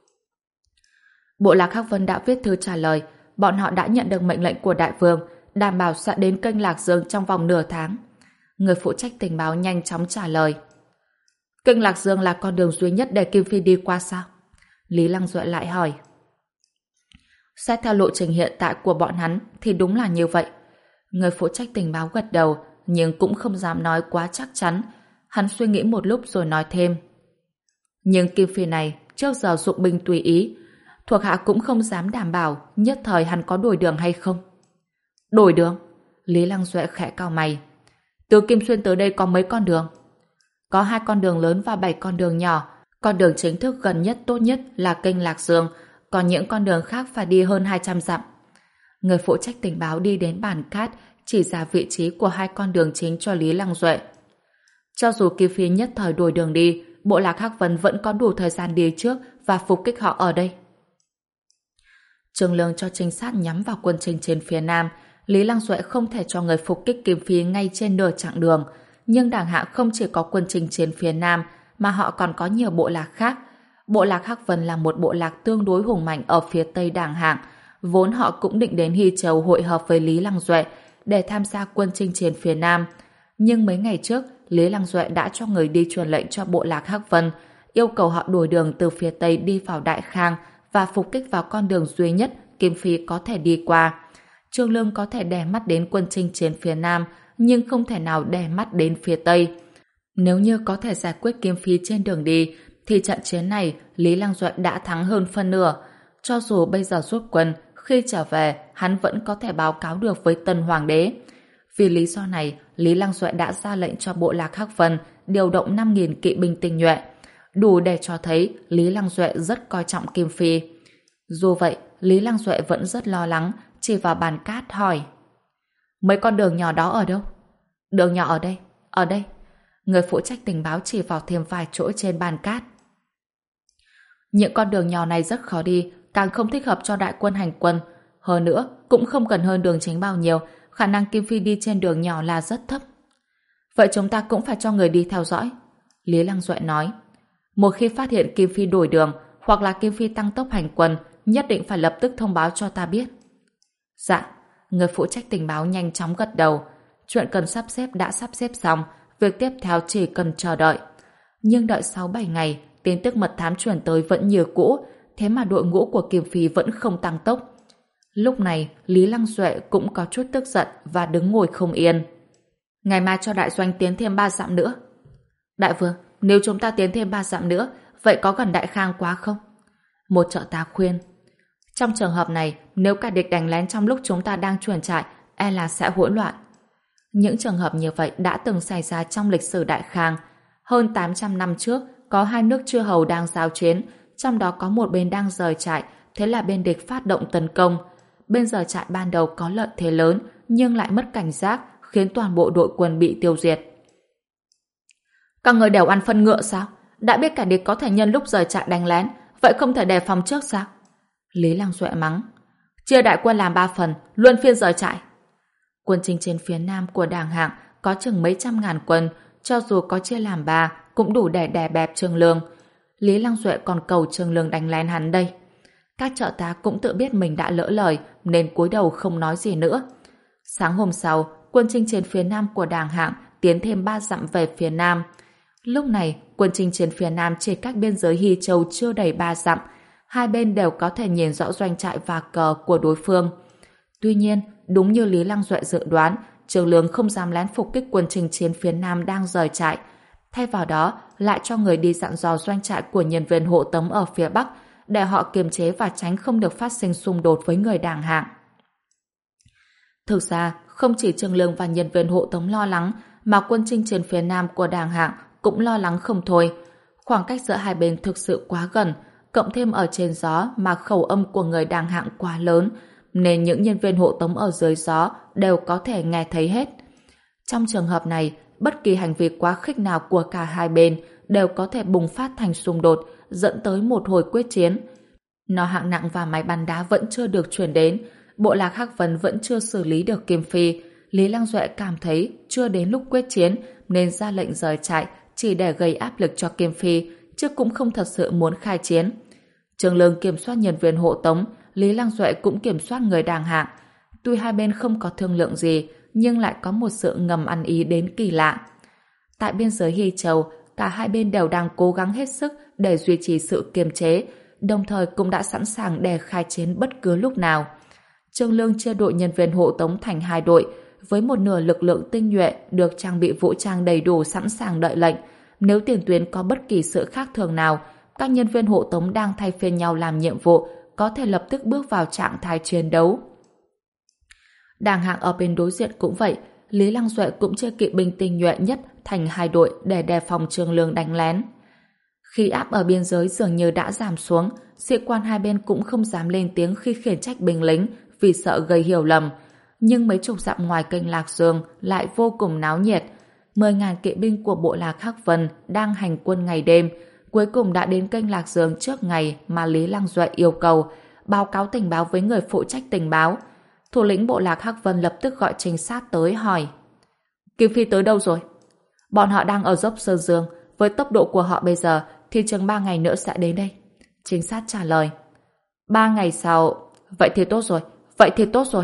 Bộ lạc Hắc Vân đã viết thư trả lời, bọn họ đã nhận được mệnh lệnh của đại vương, đảm bảo sẽ đến kênh Lạc Dương trong vòng nửa tháng. Người phụ trách tình báo nhanh chóng trả lời. Kênh Lạc Dương là con đường duy nhất để Kim Phi đi qua sao? Lý Lăng Duệ lại hỏi. Xét theo lộ trình hiện tại của bọn hắn thì đúng là như vậy. Người phụ trách tình báo gật đầu, nhưng cũng không dám nói quá chắc chắn. Hắn suy nghĩ một lúc rồi nói thêm. Nhưng Kim Phi này trước giờ dụng binh tùy ý, thuộc hạ cũng không dám đảm bảo nhất thời hắn có đổi đường hay không. Đổi đường? Lý Lăng Duệ khẽ cau mày. Từ Kim Xuyên tới đây có mấy con đường? Có hai con đường lớn và bảy con đường nhỏ. Con đường chính thức gần nhất tốt nhất là kênh Lạc Dương, còn những con đường khác phải đi hơn hai trăm dặm. Người phụ trách tình báo đi đến bàn cát, chỉ ra vị trí của hai con đường chính cho Lý Lăng Duệ. Cho dù Kim Phi nhất thời đổi đường đi, bộ lạc Hắc Vân vẫn có đủ thời gian đi trước và phục kích họ ở đây. Trương Lương cho trinh sát nhắm vào quân chinh chiến phía Nam. Lý Lăng Duệ không thể cho người phục kích Kim Phi ngay trên nửa chặng đường, nhưng Đảng Hạ không chỉ có quân chinh chiến phía Nam mà họ còn có nhiều bộ lạc khác. Bộ lạc Hắc Vân là một bộ lạc tương đối hùng mạnh ở phía Tây Đảng Hạng, vốn họ cũng định đến Hy Châu hội hợp với Lý Lăng Duệ để tham gia quân chinh chiến phía Nam. Nhưng mấy ngày trước, Lý Lăng Duệ đã cho người đi truyền lệnh cho bộ lạc Hắc Vân, yêu cầu họ đổi đường từ phía Tây đi vào Đại Khang và phục kích vào con đường duy nhất Kim Phi có thể đi qua. Trương Lương có thể đè mắt đến quân chinh chiến phía Nam, nhưng không thể nào đè mắt đến phía Tây. Nếu như có thể giải quyết Kim Phi trên đường đi, thì trận chiến này Lý Lăng Duệ đã thắng hơn phân nửa. Cho dù bây giờ rút quân, khi trở về, hắn vẫn có thể báo cáo được với Tân Hoàng đế. Vì lý do này, Lý Lăng Duệ đã ra lệnh cho bộ lạc Hắc Vân điều động năm nghìn kỵ binh tinh nhuệ, đủ để cho thấy Lý Lăng Duệ rất coi trọng Kim Phi. Dù vậy, Lý Lăng Duệ vẫn rất lo lắng, chỉ vào bàn cát hỏi: mấy con đường nhỏ đó ở đâu? Đường nhỏ ở đây, ở đây. Người phụ trách tình báo chỉ vào thêm vài chỗ trên bàn cát. Những con đường nhỏ này rất khó đi, càng không thích hợp cho đại quân hành quân. Hơn nữa, cũng không cần hơn đường chính bao nhiêu, khả năng Kim Phi đi trên đường nhỏ là rất thấp. Vậy chúng ta cũng phải cho người đi theo dõi. Lý Lăng Duệ nói. Một khi phát hiện Kim Phi đổi đường, hoặc là Kim Phi tăng tốc hành quân, nhất định phải lập tức thông báo cho ta biết. Dạ, người phụ trách tình báo nhanh chóng gật đầu. Chuyện cần sắp xếp đã sắp xếp xong, việc tiếp theo chỉ cần chờ đợi. Nhưng đợi sáu bảy ngày, tin tức mật thám chuyển tới vẫn như cũ, thế mà đội ngũ của Kim Phi vẫn không tăng tốc. Lúc này, Lý Lăng Duệ cũng có chút tức giận và đứng ngồi không yên. Ngày mai cho đại doanh tiến thêm ba dặm nữa. Đại vương, nếu chúng ta tiến thêm ba dặm nữa, vậy có gần Đại Khang quá không? Một trợ tá khuyên. Trong trường hợp này, nếu cả địch đánh lén trong lúc chúng ta đang chuyển trại, e là sẽ hỗn loạn. Những trường hợp như vậy đã từng xảy ra trong lịch sử Đại Khang. Hơn tám trăm năm trước, có hai nước chư hầu đang giao chiến, trong đó có một bên đang rời trại, thế là bên địch phát động tấn công. Bên rời trại ban đầu có lợi thế lớn, nhưng lại mất cảnh giác, khiến toàn bộ đội quân bị tiêu diệt. Các người đều ăn phân ngựa sao? Đã biết cả địch có thể nhân lúc rời trại đánh lén, vậy không thể đề phòng trước sao? Lý Lăng Duệ mắng. Chia đại quân làm ba phần, luân phiên rời trại. Quân chinh chiến phía nam của Đảng Hạng có chừng mấy trăm ngàn quân, cho dù có chia làm ba cũng đủ để đè bẹp Trương Lương. Lý Lăng Duệ còn cầu Trương Lương đánh lén hắn đây. Các trợ tá cũng tự biết mình đã lỡ lời nên cúi đầu không nói gì nữa. Sáng hôm sau, quân chinh chiến phía nam của Đảng Hạng tiến thêm ba dặm về phía nam. Lúc này, quân chinh chiến phía nam chỉ cách biên giới Hy Châu chưa đầy ba dặm. Hai bên đều có thể nhìn rõ doanh trại và cờ của đối phương. Tuy nhiên, đúng như Lý Lăng Duệ dự đoán, Trương Lương không dám lén phục kích quân chinh chiến phía nam đang rời trại. Thay vào đó, lại cho người đi dặn dò doanh trại của nhân viên hộ tống ở phía bắc để họ kiềm chế và tránh không được phát sinh xung đột với người Đảng Hạng. Thực ra, không chỉ Trương Lương và nhân viên hộ tống lo lắng, mà quân chinh chiến phía nam của Đảng Hạng cũng lo lắng không thôi. Khoảng cách giữa hai bên thực sự quá gần, cộng thêm ở trên gió mà khẩu âm của người Đảng Hạng quá lớn, nên những nhân viên hộ tống ở dưới gió đều có thể nghe thấy hết. Trong trường hợp này, bất kỳ hành vi quá khích nào của cả hai bên đều có thể bùng phát thành xung đột, dẫn tới một hồi quyết chiến. Nó hạng nặng và máy bắn đá vẫn chưa được chuyển đến, bộ lạc Hắc Vân vẫn chưa xử lý được Kim Phi. Lý Lăng Duệ cảm thấy chưa đến lúc quyết chiến nên ra lệnh rời trại chỉ để gây áp lực cho Kim Phi, chứ cũng không thật sự muốn khai chiến. Trương Lương kiểm soát nhân viên hộ tống, Lý Lăng Duệ cũng kiểm soát người Đảng Hạng. Tuy hai bên không có thương lượng gì, nhưng lại có một sự ngầm ăn ý đến kỳ lạ. Tại biên giới Hy Châu, cả hai bên đều đang cố gắng hết sức để duy trì sự kiềm chế, đồng thời cũng đã sẵn sàng để khai chiến bất cứ lúc nào. Trương Lương chia đội nhân viên hộ tống thành hai đội, với một nửa lực lượng tinh nhuệ được trang bị vũ trang đầy đủ sẵn sàng đợi lệnh. Nếu tiền tuyến có bất kỳ sự khác thường nào, các nhân viên hộ tống đang thay phiên nhau làm nhiệm vụ có thể lập tức bước vào trạng thái chiến đấu. Đảng Hạng ở bên đối diện cũng vậy, Lý Lăng Duệ cũng chia kỵ binh tinh nhuệ nhất thành hai đội để đề phòng Trương Lương đánh lén. Khí áp ở biên giới dường như đã giảm xuống, sĩ quan hai bên cũng không dám lên tiếng khi khiển trách binh lính vì sợ gây hiểu lầm. Nhưng mấy chục dặm ngoài kênh Lạc Dương lại vô cùng náo nhiệt. Mười ngàn kỵ binh của bộ lạc Hắc Vân đang hành quân ngày đêm, cuối cùng đã đến kênh Lạc Dương trước ngày mà Lý Lăng Duệ yêu cầu, báo cáo tình báo với người phụ trách tình báo. Thủ lĩnh bộ lạc Hắc Vân lập tức gọi trinh sát tới hỏi: Kim Phi tới đâu rồi? Bọn họ đang ở dốc Sơn Dương, với tốc độ của họ bây giờ thì chừng ba ngày nữa sẽ đến đây. Trinh sát trả lời. Ba ngày sau? Vậy thì tốt rồi, vậy thì tốt rồi.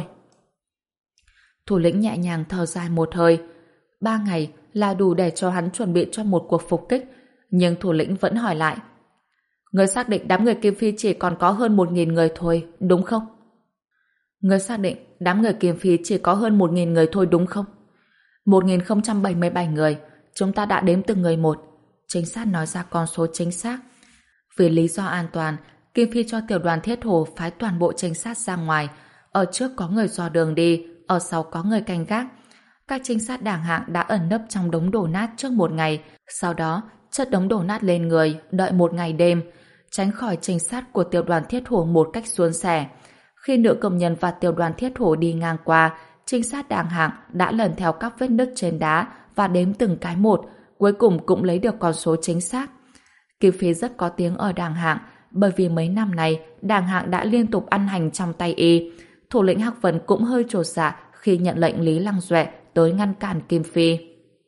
Thủ lĩnh nhẹ nhàng thở dài một hơi. Ba ngày là đủ để cho hắn chuẩn bị cho một cuộc phục kích, nhưng thủ lĩnh vẫn hỏi lại: Người xác định đám người Kim Phi chỉ còn có hơn một nghìn người thôi, đúng không? Người xác định đám người Kim Phi chỉ có hơn một nghìn người thôi đúng không? một nghìn không trăm bảy mươi bảy người, chúng ta đã đếm từng người một. Trinh sát nói ra con số chính xác. Vì lý do an toàn, Kim Phi cho tiểu đoàn Thiết Hồ phái toàn bộ trinh sát ra ngoài. Ở trước có người dò đường đi, ở sau có người canh gác. Các trinh sát Đảng Hạng đã ẩn nấp trong đống đổ nát trước một ngày, sau đó chất đống đổ nát lên người, đợi một ngày đêm, tránh khỏi trinh sát của tiểu đoàn Thiết Hổ một cách suôn sẻ. Khi nữ công nhân và tiểu đoàn Thiết Hổ đi ngang qua, trinh sát Đảng Hạng đã lần theo các vết nứt trên đá và đếm từng cái một, cuối cùng cũng lấy được con số chính xác. Kim Phi rất có tiếng ở Đảng Hạng, bởi vì mấy năm nay Đảng Hạng đã liên tục ăn hành trong tay y. Thủ lĩnh Hắc Vân cũng hơi chột dạ khi nhận lệnh Lý Lăng Duệ tới ngăn cản Kim Phi.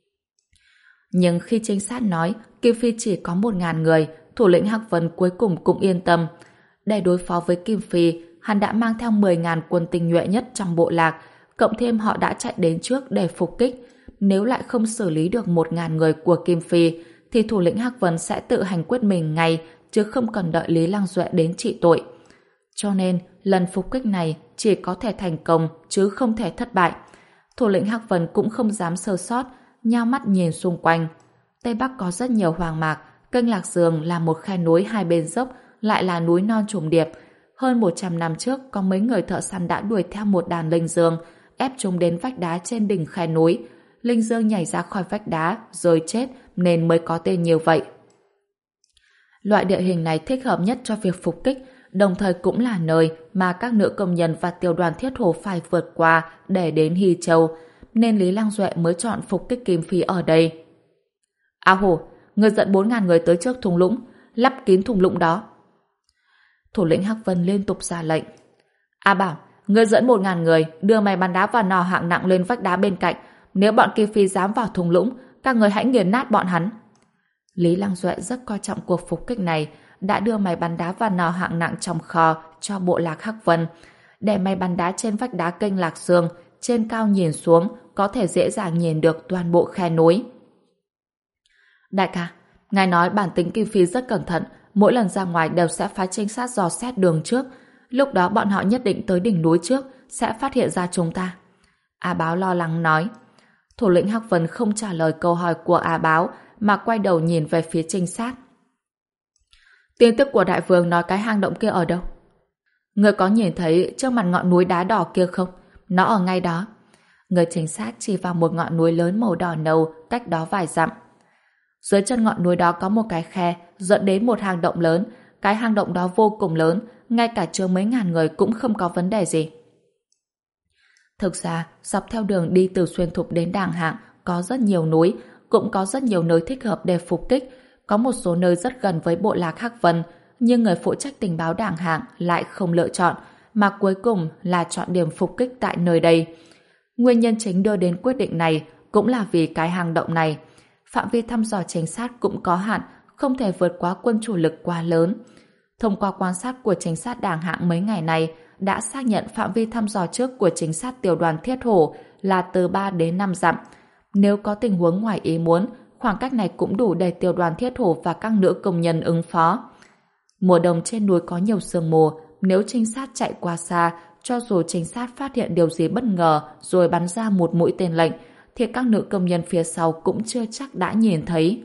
Nhưng khi trinh sát nói Kim Phi chỉ có một ngàn người, thủ lĩnh Hắc Vân cuối cùng cũng yên tâm. Để đối phó với Kim Phi, hắn đã mang theo mười ngàn quân tinh nhuệ nhất trong bộ lạc, cộng thêm họ đã chạy đến trước để phục kích. Nếu lại không xử lý được một ngàn người của Kim Phi, thì thủ lĩnh Hắc Vân sẽ tự hành quyết mình ngay, chứ không cần đợi Lý Lăng Duệ đến trị tội. Cho nên, lần phục kích này chỉ có thể thành công, chứ không thể thất bại. Thủ lĩnh Hắc Vân cũng không dám sơ sót, nhao mắt nhìn xung quanh. Tây Bắc có rất nhiều hoang mạc, kênh Lạc Dương là một khe núi hai bên dốc, lại là núi non trùng điệp. Hơn một trăm năm trước, có mấy người thợ săn đã đuổi theo một đàn linh dương, ép chúng đến vách đá trên đỉnh khe núi. Linh dương nhảy ra khỏi vách đá, rồi chết nên mới có tên như vậy. Loại địa hình này thích hợp nhất cho việc phục kích, đồng thời cũng là nơi mà các nữ công nhân và tiểu đoàn thiết hổ phải vượt qua để đến Hy Châu, nên Lý Lăng Duệ mới chọn phục kích Kim Phi ở đây. A Hổ, người dẫn bốn ngàn người tới trước thung lũng, lắp kín thung lũng đó. Thủ lĩnh Hắc Vân liên tục ra lệnh. A Bảo, người dẫn một ngàn người đưa máy bắn đá và nỏ hạng nặng lên vách đá bên cạnh. Nếu bọn Kim Phi dám vào thung lũng, các người hãy nghiền nát bọn hắn. Lý Lăng Duệ rất coi trọng cuộc phục kích này, đã đưa máy bắn đá và nỏ hạng nặng trong kho cho bộ lạc Hắc Vân. Để máy bắn đá trên vách đá kênh Lạc Dương, trên cao nhìn xuống, có thể dễ dàng nhìn được toàn bộ khe núi. Đại ca, ngài nói bản tính Kim Phi rất cẩn thận, mỗi lần ra ngoài đều sẽ phái trinh sát dò xét đường trước. Lúc đó bọn họ nhất định tới đỉnh núi trước, sẽ phát hiện ra chúng ta. A Báo lo lắng nói. Thủ lĩnh Hắc Vân không trả lời câu hỏi của A Báo, mà quay đầu nhìn về phía trinh sát. Tin tức của đại vương nói cái hang động kia ở đâu? Người có nhìn thấy trước mặt ngọn núi đá đỏ kia không? Nó ở ngay đó. Người trinh sát chỉ vào một ngọn núi lớn màu đỏ nâu cách đó vài dặm. Dưới chân ngọn núi đó có một cái khe dẫn đến một hang động lớn. Cái hang động đó vô cùng lớn, ngay cả chứa mấy ngàn người cũng không có vấn đề gì. Thực ra, dọc theo đường đi từ Xuyên Thục đến Đàng Hạng có rất nhiều núi, cũng có rất nhiều nơi thích hợp để phục kích. Có một số nơi rất gần với bộ lạc Hắc Vân, nhưng người phụ trách tình báo Đàng Hạng lại không lựa chọn, mà cuối cùng là chọn điểm phục kích tại nơi đây. Nguyên nhân chính đưa đến quyết định này cũng là vì cái hang động này. Phạm vi thăm dò trinh sát cũng có hạn, không thể vượt quá quân chủ lực quá lớn. Thông qua quan sát của trinh sát Đàng Hạng mấy ngày này, đã xác nhận phạm vi thăm dò trước của trinh sát tiểu đoàn Thiết Hổ là từ ba đến năm dặm. Nếu có tình huống ngoài ý muốn, khoảng cách này cũng đủ để tiểu đoàn Thiết Hổ và các nữ công nhân ứng phó. Mùa đông trên núi có nhiều sương mù, nếu trinh sát chạy qua xa, cho dù trinh sát phát hiện điều gì bất ngờ rồi bắn ra một mũi tên lệnh, thì các nữ công nhân phía sau cũng chưa chắc đã nhìn thấy.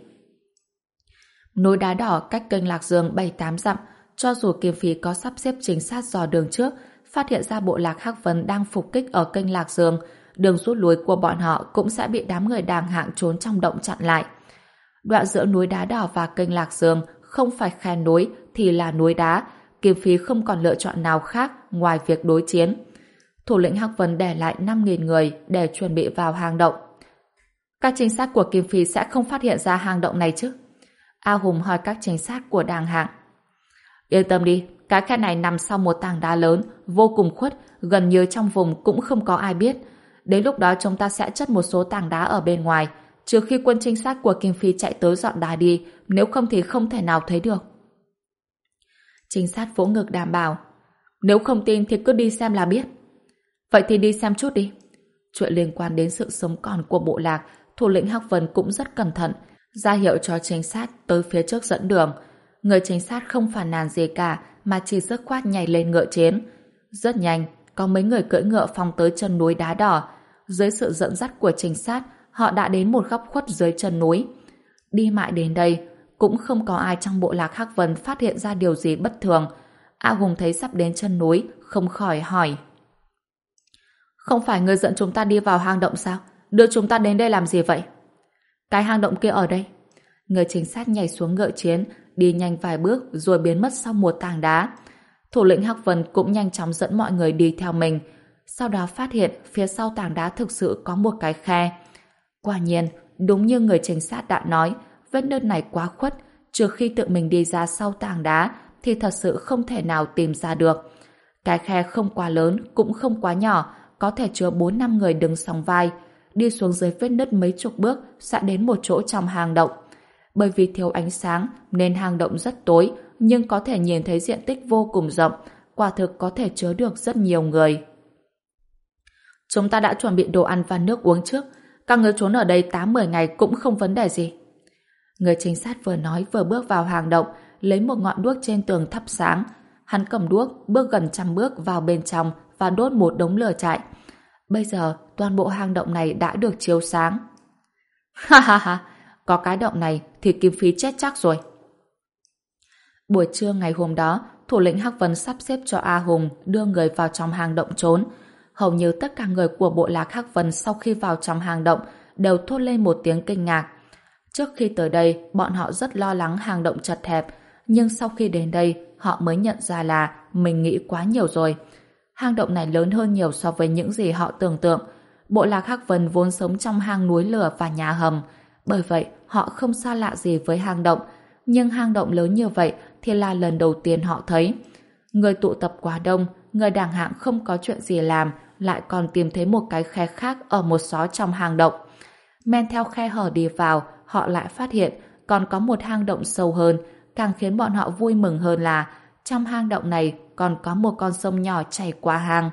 Núi đá đỏ cách kênh Lạc Dương bảy tám dặm, cho dù Kim Phi có sắp xếp trinh sát dò đường trước, phát hiện ra bộ lạc Hắc Vân đang phục kích ở kênh Lạc Dương, đường rút lui của bọn họ cũng sẽ bị đám người Đàng Hạng trốn trong động chặn lại. Đoạn giữa núi đá đỏ và kênh Lạc Dương không phải khe núi thì là núi đá, Kim Phi không còn lựa chọn nào khác ngoài việc đối chiến. Thủ lĩnh Hắc Vân để lại năm nghìn người để chuẩn bị vào hang động. Các trinh sát của Kim Phi sẽ không phát hiện ra hang động này chứ? A Hùng hỏi các trinh sát của Đàng Hạng. Yên tâm đi, cái khe này nằm sau một tảng đá lớn, vô cùng khuất, gần như trong vùng cũng không có ai biết. Đến lúc đó chúng ta sẽ chất một số tảng đá ở bên ngoài, trừ khi quân trinh sát của Kim Phi chạy tới dọn đá đi, nếu không thì không thể nào thấy được. Trinh sát vỗ ngực đảm bảo. Nếu không tin thì cứ đi xem là biết. Vậy thì đi xem chút đi. Chuyện liên quan đến sự sống còn của bộ lạc, thủ lĩnh Hắc Vân cũng rất cẩn thận, ra hiệu cho trinh sát tới phía trước dẫn đường. Người trinh sát không phàn nàn gì cả, mà chỉ dứt khoát nhảy lên ngựa chiến. Rất nhanh, có mấy người cưỡi ngựa phóng tới chân núi đá đỏ. Dưới sự dẫn dắt của trinh sát, họ đã đến một góc khuất dưới chân núi. Đi mãi đến đây, cũng không có ai trong bộ lạc Hắc Vân phát hiện ra điều gì bất thường. A Hùng thấy sắp đến chân núi, không khỏi hỏi. Không phải người dẫn chúng ta đi vào hang động sao? Đưa chúng ta đến đây làm gì vậy? Cái hang động kia ở đây. Người trinh sát nhảy xuống ngựa chiến, đi nhanh vài bước rồi biến mất sau một tảng đá. Thủ lĩnh Hắc Vân cũng nhanh chóng dẫn mọi người đi theo mình. Sau đó phát hiện phía sau tảng đá thực sự có một cái khe. Quả nhiên, đúng như người trinh sát đã nói, vết nứt này quá khuất, trừ khi tự mình đi ra sau tảng đá thì thật sự không thể nào tìm ra được. Cái khe không quá lớn, cũng không quá nhỏ, có thể chứa bốn năm người đứng song vai. Đi xuống dưới vết nứt mấy chục bước sẽ đến một chỗ trong hang động. Bởi vì thiếu ánh sáng nên hang động rất tối, nhưng có thể nhìn thấy diện tích vô cùng rộng, quả thực có thể chứa được rất nhiều người. Chúng ta đã chuẩn bị đồ ăn và nước uống trước, các người trốn ở đây tám mười ngày cũng không vấn đề gì. Người trinh sát vừa nói vừa bước vào hang động, lấy một ngọn đuốc trên tường thắp sáng. Hắn cầm đuốc, bước gần trăm bước vào bên trong và đốt một đống lửa trại. Bây giờ, toàn bộ hang động này đã được chiếu sáng. Ha ha ha, có cái động này thì Kim Phi chết chắc rồi. Buổi trưa ngày hôm đó, thủ lĩnh Hắc Vân sắp xếp cho A Hùng đưa người vào trong hang động trốn. Hầu như tất cả người của bộ lạc Hắc Vân sau khi vào trong hang động đều thốt lên một tiếng kinh ngạc. Trước khi tới đây, bọn họ rất lo lắng hang động chật hẹp, Nhưng sau khi đến đây, họ mới nhận ra là mình nghĩ quá nhiều rồi. Hang động này lớn hơn nhiều so với những gì họ tưởng tượng. Bộ lạc Hắc Vân vốn sống trong hang núi lửa và nhà hầm. Bởi vậy, họ không xa lạ gì với hang động. Nhưng hang động lớn như vậy thì là lần đầu tiên họ thấy. Người tụ tập quá đông, người đàng hạng không có chuyện gì làm, lại còn tìm thấy một cái khe khác ở một xó trong hang động. Men theo khe hở đi vào, họ lại phát hiện còn có một hang động sâu hơn. Càng khiến bọn họ vui mừng hơn là trong hang động này còn có một con sông nhỏ chảy qua hang.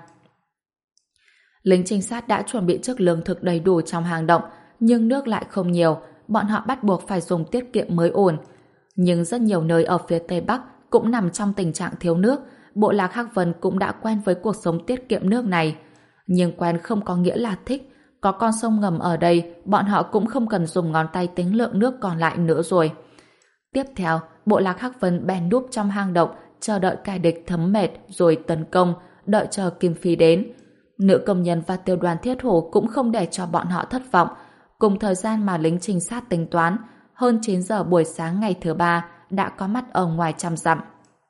Lính trinh sát đã chuẩn bị chức lương thực đầy đủ trong hang động, nhưng nước lại không nhiều, bọn họ bắt buộc phải dùng tiết kiệm mới ổn. Nhưng rất nhiều nơi ở phía Tây Bắc cũng nằm trong tình trạng thiếu nước, bộ lạc Hắc Vân cũng đã quen với cuộc sống tiết kiệm nước này. Nhưng quen không có nghĩa là thích, có con sông ngầm ở đây, bọn họ cũng không cần dùng ngón tay tính lượng nước còn lại nữa rồi. Tiếp theo, bộ lạc Hắc Vân bèn núp trong hang động, chờ đợi kẻ địch thấm mệt rồi tấn công, đợi chờ Kim Phi đến. Nữ công nhân và tiêu đoàn thiết hổ cũng không để cho bọn họ thất vọng. Cùng thời gian mà lính trinh sát tính toán, hơn chín giờ buổi sáng ngày thứ ba đã có mặt ở ngoài trăm dặm.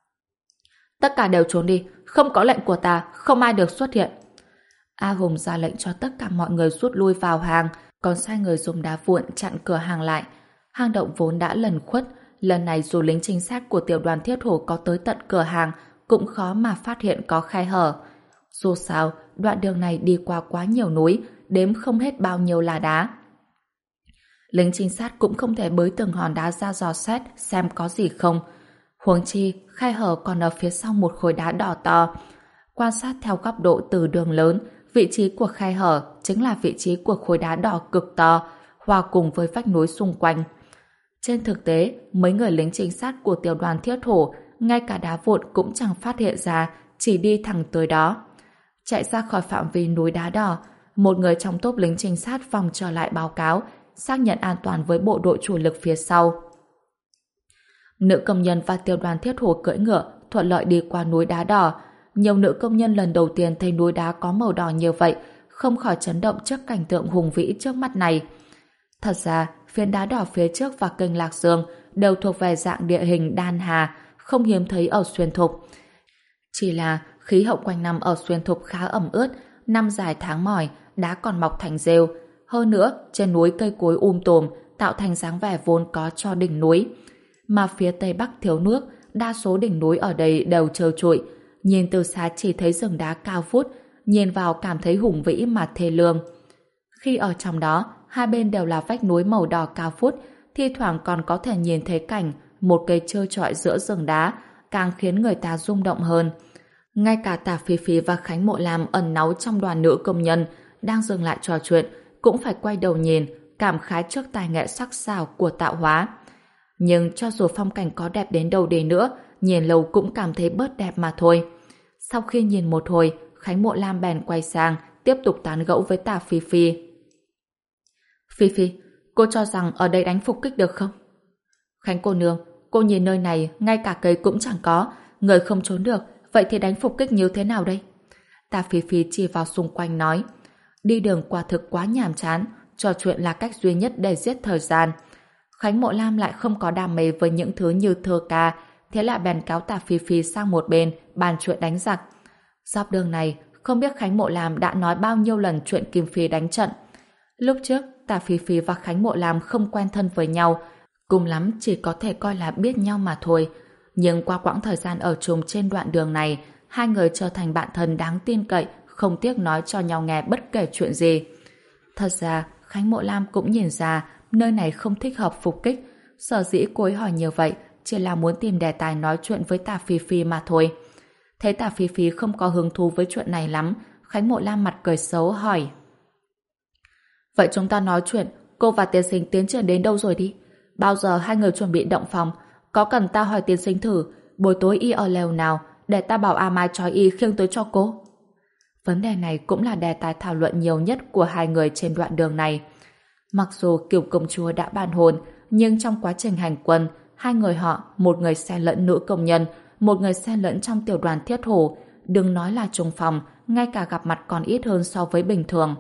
Tất cả đều trốn đi, không có lệnh của ta, không ai được xuất hiện. A Hùng ra lệnh cho tất cả mọi người rút lui vào hang, còn sai người dùng đá vụn chặn cửa hàng lại. Hang động vốn đã lẩn khuất, lần này dù lính trinh sát của tiểu đoàn thiết hổ có tới tận cửa hàng, cũng khó mà phát hiện có khe hở. Dù sao, đoạn đường này đi qua quá nhiều núi, đếm không hết bao nhiêu là đá. Lính trinh sát cũng không thể bới từng hòn đá ra dò xét xem có gì không. Huống chi, khe hở còn ở phía sau một khối đá đỏ to. Quan sát theo góc độ từ đường lớn, vị trí của khe hở chính là vị trí của khối đá đỏ cực to, hòa cùng với vách núi xung quanh. Trên thực tế, mấy người lính trinh sát của tiểu đoàn thiết hổ, ngay cả đá vụn cũng chẳng phát hiện ra, chỉ đi thẳng tới đó. Chạy ra khỏi phạm vi núi đá đỏ, một người trong tốp lính trinh sát vòng trở lại báo cáo, xác nhận an toàn với bộ đội chủ lực phía sau. Nữ công nhân và tiểu đoàn thiết hổ cưỡi ngựa thuận lợi đi qua núi đá đỏ. Nhiều nữ công nhân lần đầu tiên thấy núi đá có màu đỏ như vậy, không khỏi chấn động trước cảnh tượng hùng vĩ trước mắt này. Thật ra, phiến đá đỏ phía trước và kênh Lạc Dương đều thuộc về dạng địa hình đan hà, không hiếm thấy ở Xuyên Thục. Chỉ là khí hậu quanh năm ở Xuyên Thục khá ẩm ướt, năm dài tháng mỏi, đá còn mọc thành rêu. Hơn nữa, trên núi cây cối um tùm, tạo thành dáng vẻ vốn có cho đỉnh núi. Mà phía Tây Bắc thiếu nước, đa số đỉnh núi ở đây đều trơ trụi. Nhìn từ xa chỉ thấy rừng đá cao vút, nhìn vào cảm thấy hùng vĩ mà thê lương. Khi ở trong đó, hai bên đều là vách núi màu đỏ cao vút, thi thoảng còn có thể nhìn thấy cảnh một cây trơ trọi giữa rừng đá, càng khiến người ta rung động hơn. Ngay cả Tả Phi Phi và Khánh Mộ Lam ẩn náu trong đoàn nữ công nhân đang dừng lại trò chuyện, cũng phải quay đầu nhìn, cảm khái trước tài nghệ sắc sảo của tạo hóa. Nhưng cho dù phong cảnh có đẹp đến đâu đi nữa, nhìn lâu cũng cảm thấy bớt đẹp mà thôi. Sau khi nhìn một hồi, Khánh Mộ Lam bèn quay sang, tiếp tục tán gẫu với Tả Phi Phi. Phi Phi, cô cho rằng ở đây đánh phục kích được không? Khánh cô nương, cô nhìn nơi này, ngay cả cây cũng chẳng có, người không trốn được, vậy thì đánh phục kích như thế nào đây? Tả Phi Phi chỉ vào xung quanh nói, đi đường quả thực quá nhàm chán, trò chuyện là cách duy nhất để giết thời gian. Khánh Mộ Lam lại không có đam mê với những thứ như thơ ca, thế là bèn kéo Tả Phi Phi sang một bên, bàn chuyện đánh giặc. Dọc đường này, không biết Khánh Mộ Lam đã nói bao nhiêu lần chuyện Kim Phi đánh trận. Lúc trước, Tả Phi Phi và Khánh Mộ Lam không quen thân với nhau, cùng lắm chỉ có thể coi là biết nhau mà thôi. Nhưng qua quãng thời gian ở chung trên đoạn đường này, hai người trở thành bạn thân đáng tin cậy, không tiếc nói cho nhau nghe bất kể chuyện gì. Thật ra, Khánh Mộ Lam cũng nhìn ra nơi này không thích hợp phục kích. Sở dĩ cô ấy hỏi như vậy chỉ là muốn tìm đề tài nói chuyện với Tả Phi Phi mà thôi. Thấy Tả Phi Phi không có hứng thú với chuyện này lắm, Khánh Mộ Lam mặt cười xấu hỏi, vậy chúng ta nói chuyện, cô và tiên sinh tiến triển đến đâu rồi đi? Bao giờ hai người chuẩn bị động phòng? Có cần ta hỏi tiên sinh thử buổi tối y ở lều nào để ta bảo A Mai trói y khiêng tới cho cô? Vấn đề này cũng là đề tài thảo luận nhiều nhất của hai người trên đoạn đường này. Mặc dù Kiều công chúa đã ban hôn, nhưng trong quá trình hành quân, hai người họ, một người xen lẫn nữ công nhân, một người xen lẫn trong tiểu đoàn thiết hổ, đừng nói là chung phòng, ngay cả gặp mặt còn ít hơn so với bình thường.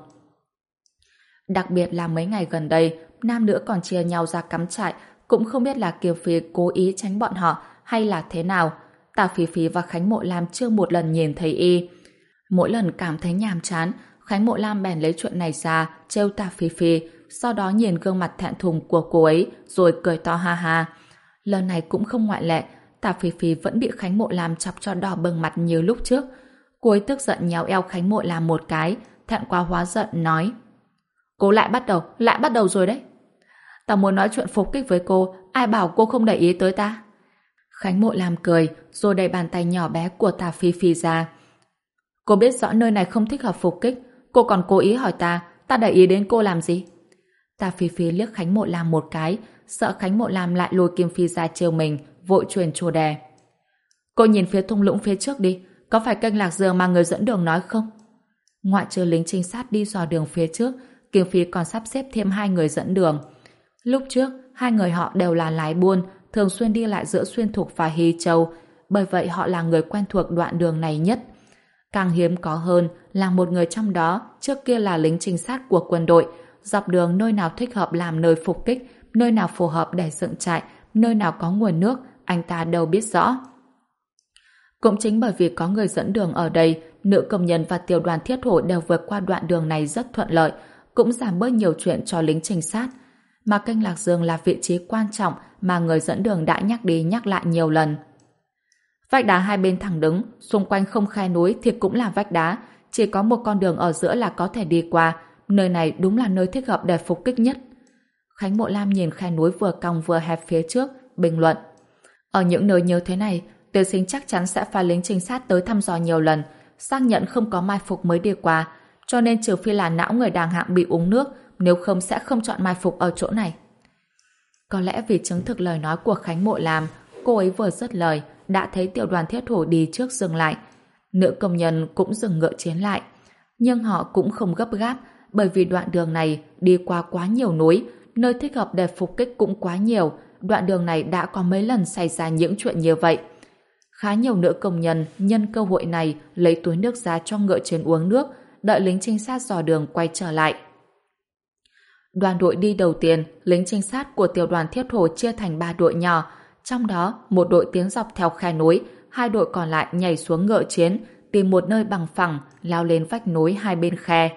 Đặc biệt là mấy ngày gần đây, nam nữ còn chia nhau ra cắm trại, cũng không biết là Kiều Phi cố ý tránh bọn họ hay là thế nào? Tả Phỉ Phỉ và Khánh Mộ Lam chưa một lần nhìn thấy y. Mỗi lần cảm thấy nhàm chán, Khánh Mộ Lam bèn lấy chuyện này ra trêu Tả Phỉ Phỉ, sau đó nhìn gương mặt thẹn thùng của cô ấy rồi cười to ha ha. Lần này cũng không ngoại lệ, Tả Phỉ Phỉ vẫn bị Khánh Mộ Lam chọc cho đỏ bừng mặt như lúc trước. Cô ấy tức giận nhéo eo Khánh Mộ Lam một cái, thẹn quá hóa giận nói: Cô lại bắt đầu, lại bắt đầu rồi đấy. Tao muốn nói chuyện phục kích với cô, ai bảo cô không để ý tới ta? Khánh Mộ Lam cười, rồi đẩy bàn tay nhỏ bé của Tả Phi Phi ra. Cô biết rõ nơi này không thích hợp phục kích, cô còn cố ý hỏi ta, ta để ý đến cô làm gì? Tả Phi Phi liếc Khánh Mộ Lam một cái, sợ Khánh Mộ Lam lại lôi Kim Phi ra trêu mình, vội truyền chủ đề. Cô nhìn phía thung lũng phía trước đi, có phải kênh Lạc Dương mà người dẫn đường nói không? Ngoại trừ lính trinh sát đi dò đường phía trước, Kim Phi còn sắp xếp thêm hai người dẫn đường. Lúc trước, hai người họ đều là lái buôn, thường xuyên đi lại giữa Xuyên Thục và Hy Châu, bởi vậy họ là người quen thuộc đoạn đường này nhất. Càng hiếm có hơn là một người trong đó trước kia là lính trinh sát của quân đội, dọc đường nơi nào thích hợp làm nơi phục kích, nơi nào phù hợp để dựng trại, nơi nào có nguồn nước, anh ta đều biết rõ. Cũng chính bởi vì có người dẫn đường ở đây, nữ công nhân và tiểu đoàn thiết hổ đều vượt qua đoạn đường này rất thuận lợi, cũng giảm bớt nhiều chuyện cho lính trinh sát. Mà kênh Lạc Dương là vị trí quan trọng mà người dẫn đường đã nhắc đi nhắc lại nhiều lần. Vách đá hai bên thẳng đứng, xung quanh không khe núi thì cũng là vách đá, chỉ có một con đường ở giữa là có thể đi qua, nơi này đúng là nơi thích hợp để phục kích nhất. Khánh Mộ Lam nhìn khe núi vừa cong vừa hẹp phía trước, bình luận. Ở những nơi như thế này, Tiêu Sinh chắc chắn sẽ phái lính trinh sát tới thăm dò nhiều lần, xác nhận không có mai phục mới đi qua, cho nên trừ phi là não người đàng hạng bị uống nước, nếu không sẽ không chọn mai phục ở chỗ này. Có lẽ vì chứng thực lời nói của Khánh Mộ Lam, cô ấy vừa dứt lời, đã thấy tiểu đoàn thiết hổ đi trước dừng lại. Nữ công nhân cũng dừng ngựa chiến lại. Nhưng họ cũng không gấp gáp, bởi vì đoạn đường này đi qua quá nhiều núi, nơi thích hợp để phục kích cũng quá nhiều. Đoạn đường này đã có mấy lần xảy ra những chuyện như vậy. Khá nhiều nữ công nhân nhân cơ hội này lấy túi nước ra cho ngựa chiến uống nước, đợi lính trinh sát dò đường quay trở lại. Đoàn đội đi đầu tiên, lính trinh sát của tiểu đoàn thiết hổ chia thành ba đội nhỏ, trong đó một đội tiến dọc theo khe núi, hai đội còn lại nhảy xuống ngựa chiến, tìm một nơi bằng phẳng, leo lên vách núi hai bên khe.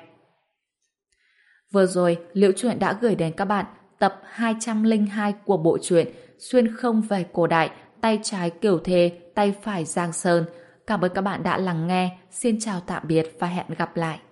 Vừa rồi, Liễu Chuyện đã gửi đến các bạn tập hai trăm lẻ hai của bộ truyện Xuyên không về cổ đại, tay trái Kiều Thê, tay phải Giang Sơn. Cảm ơn các bạn đã lắng nghe. Xin chào tạm biệt và hẹn gặp lại.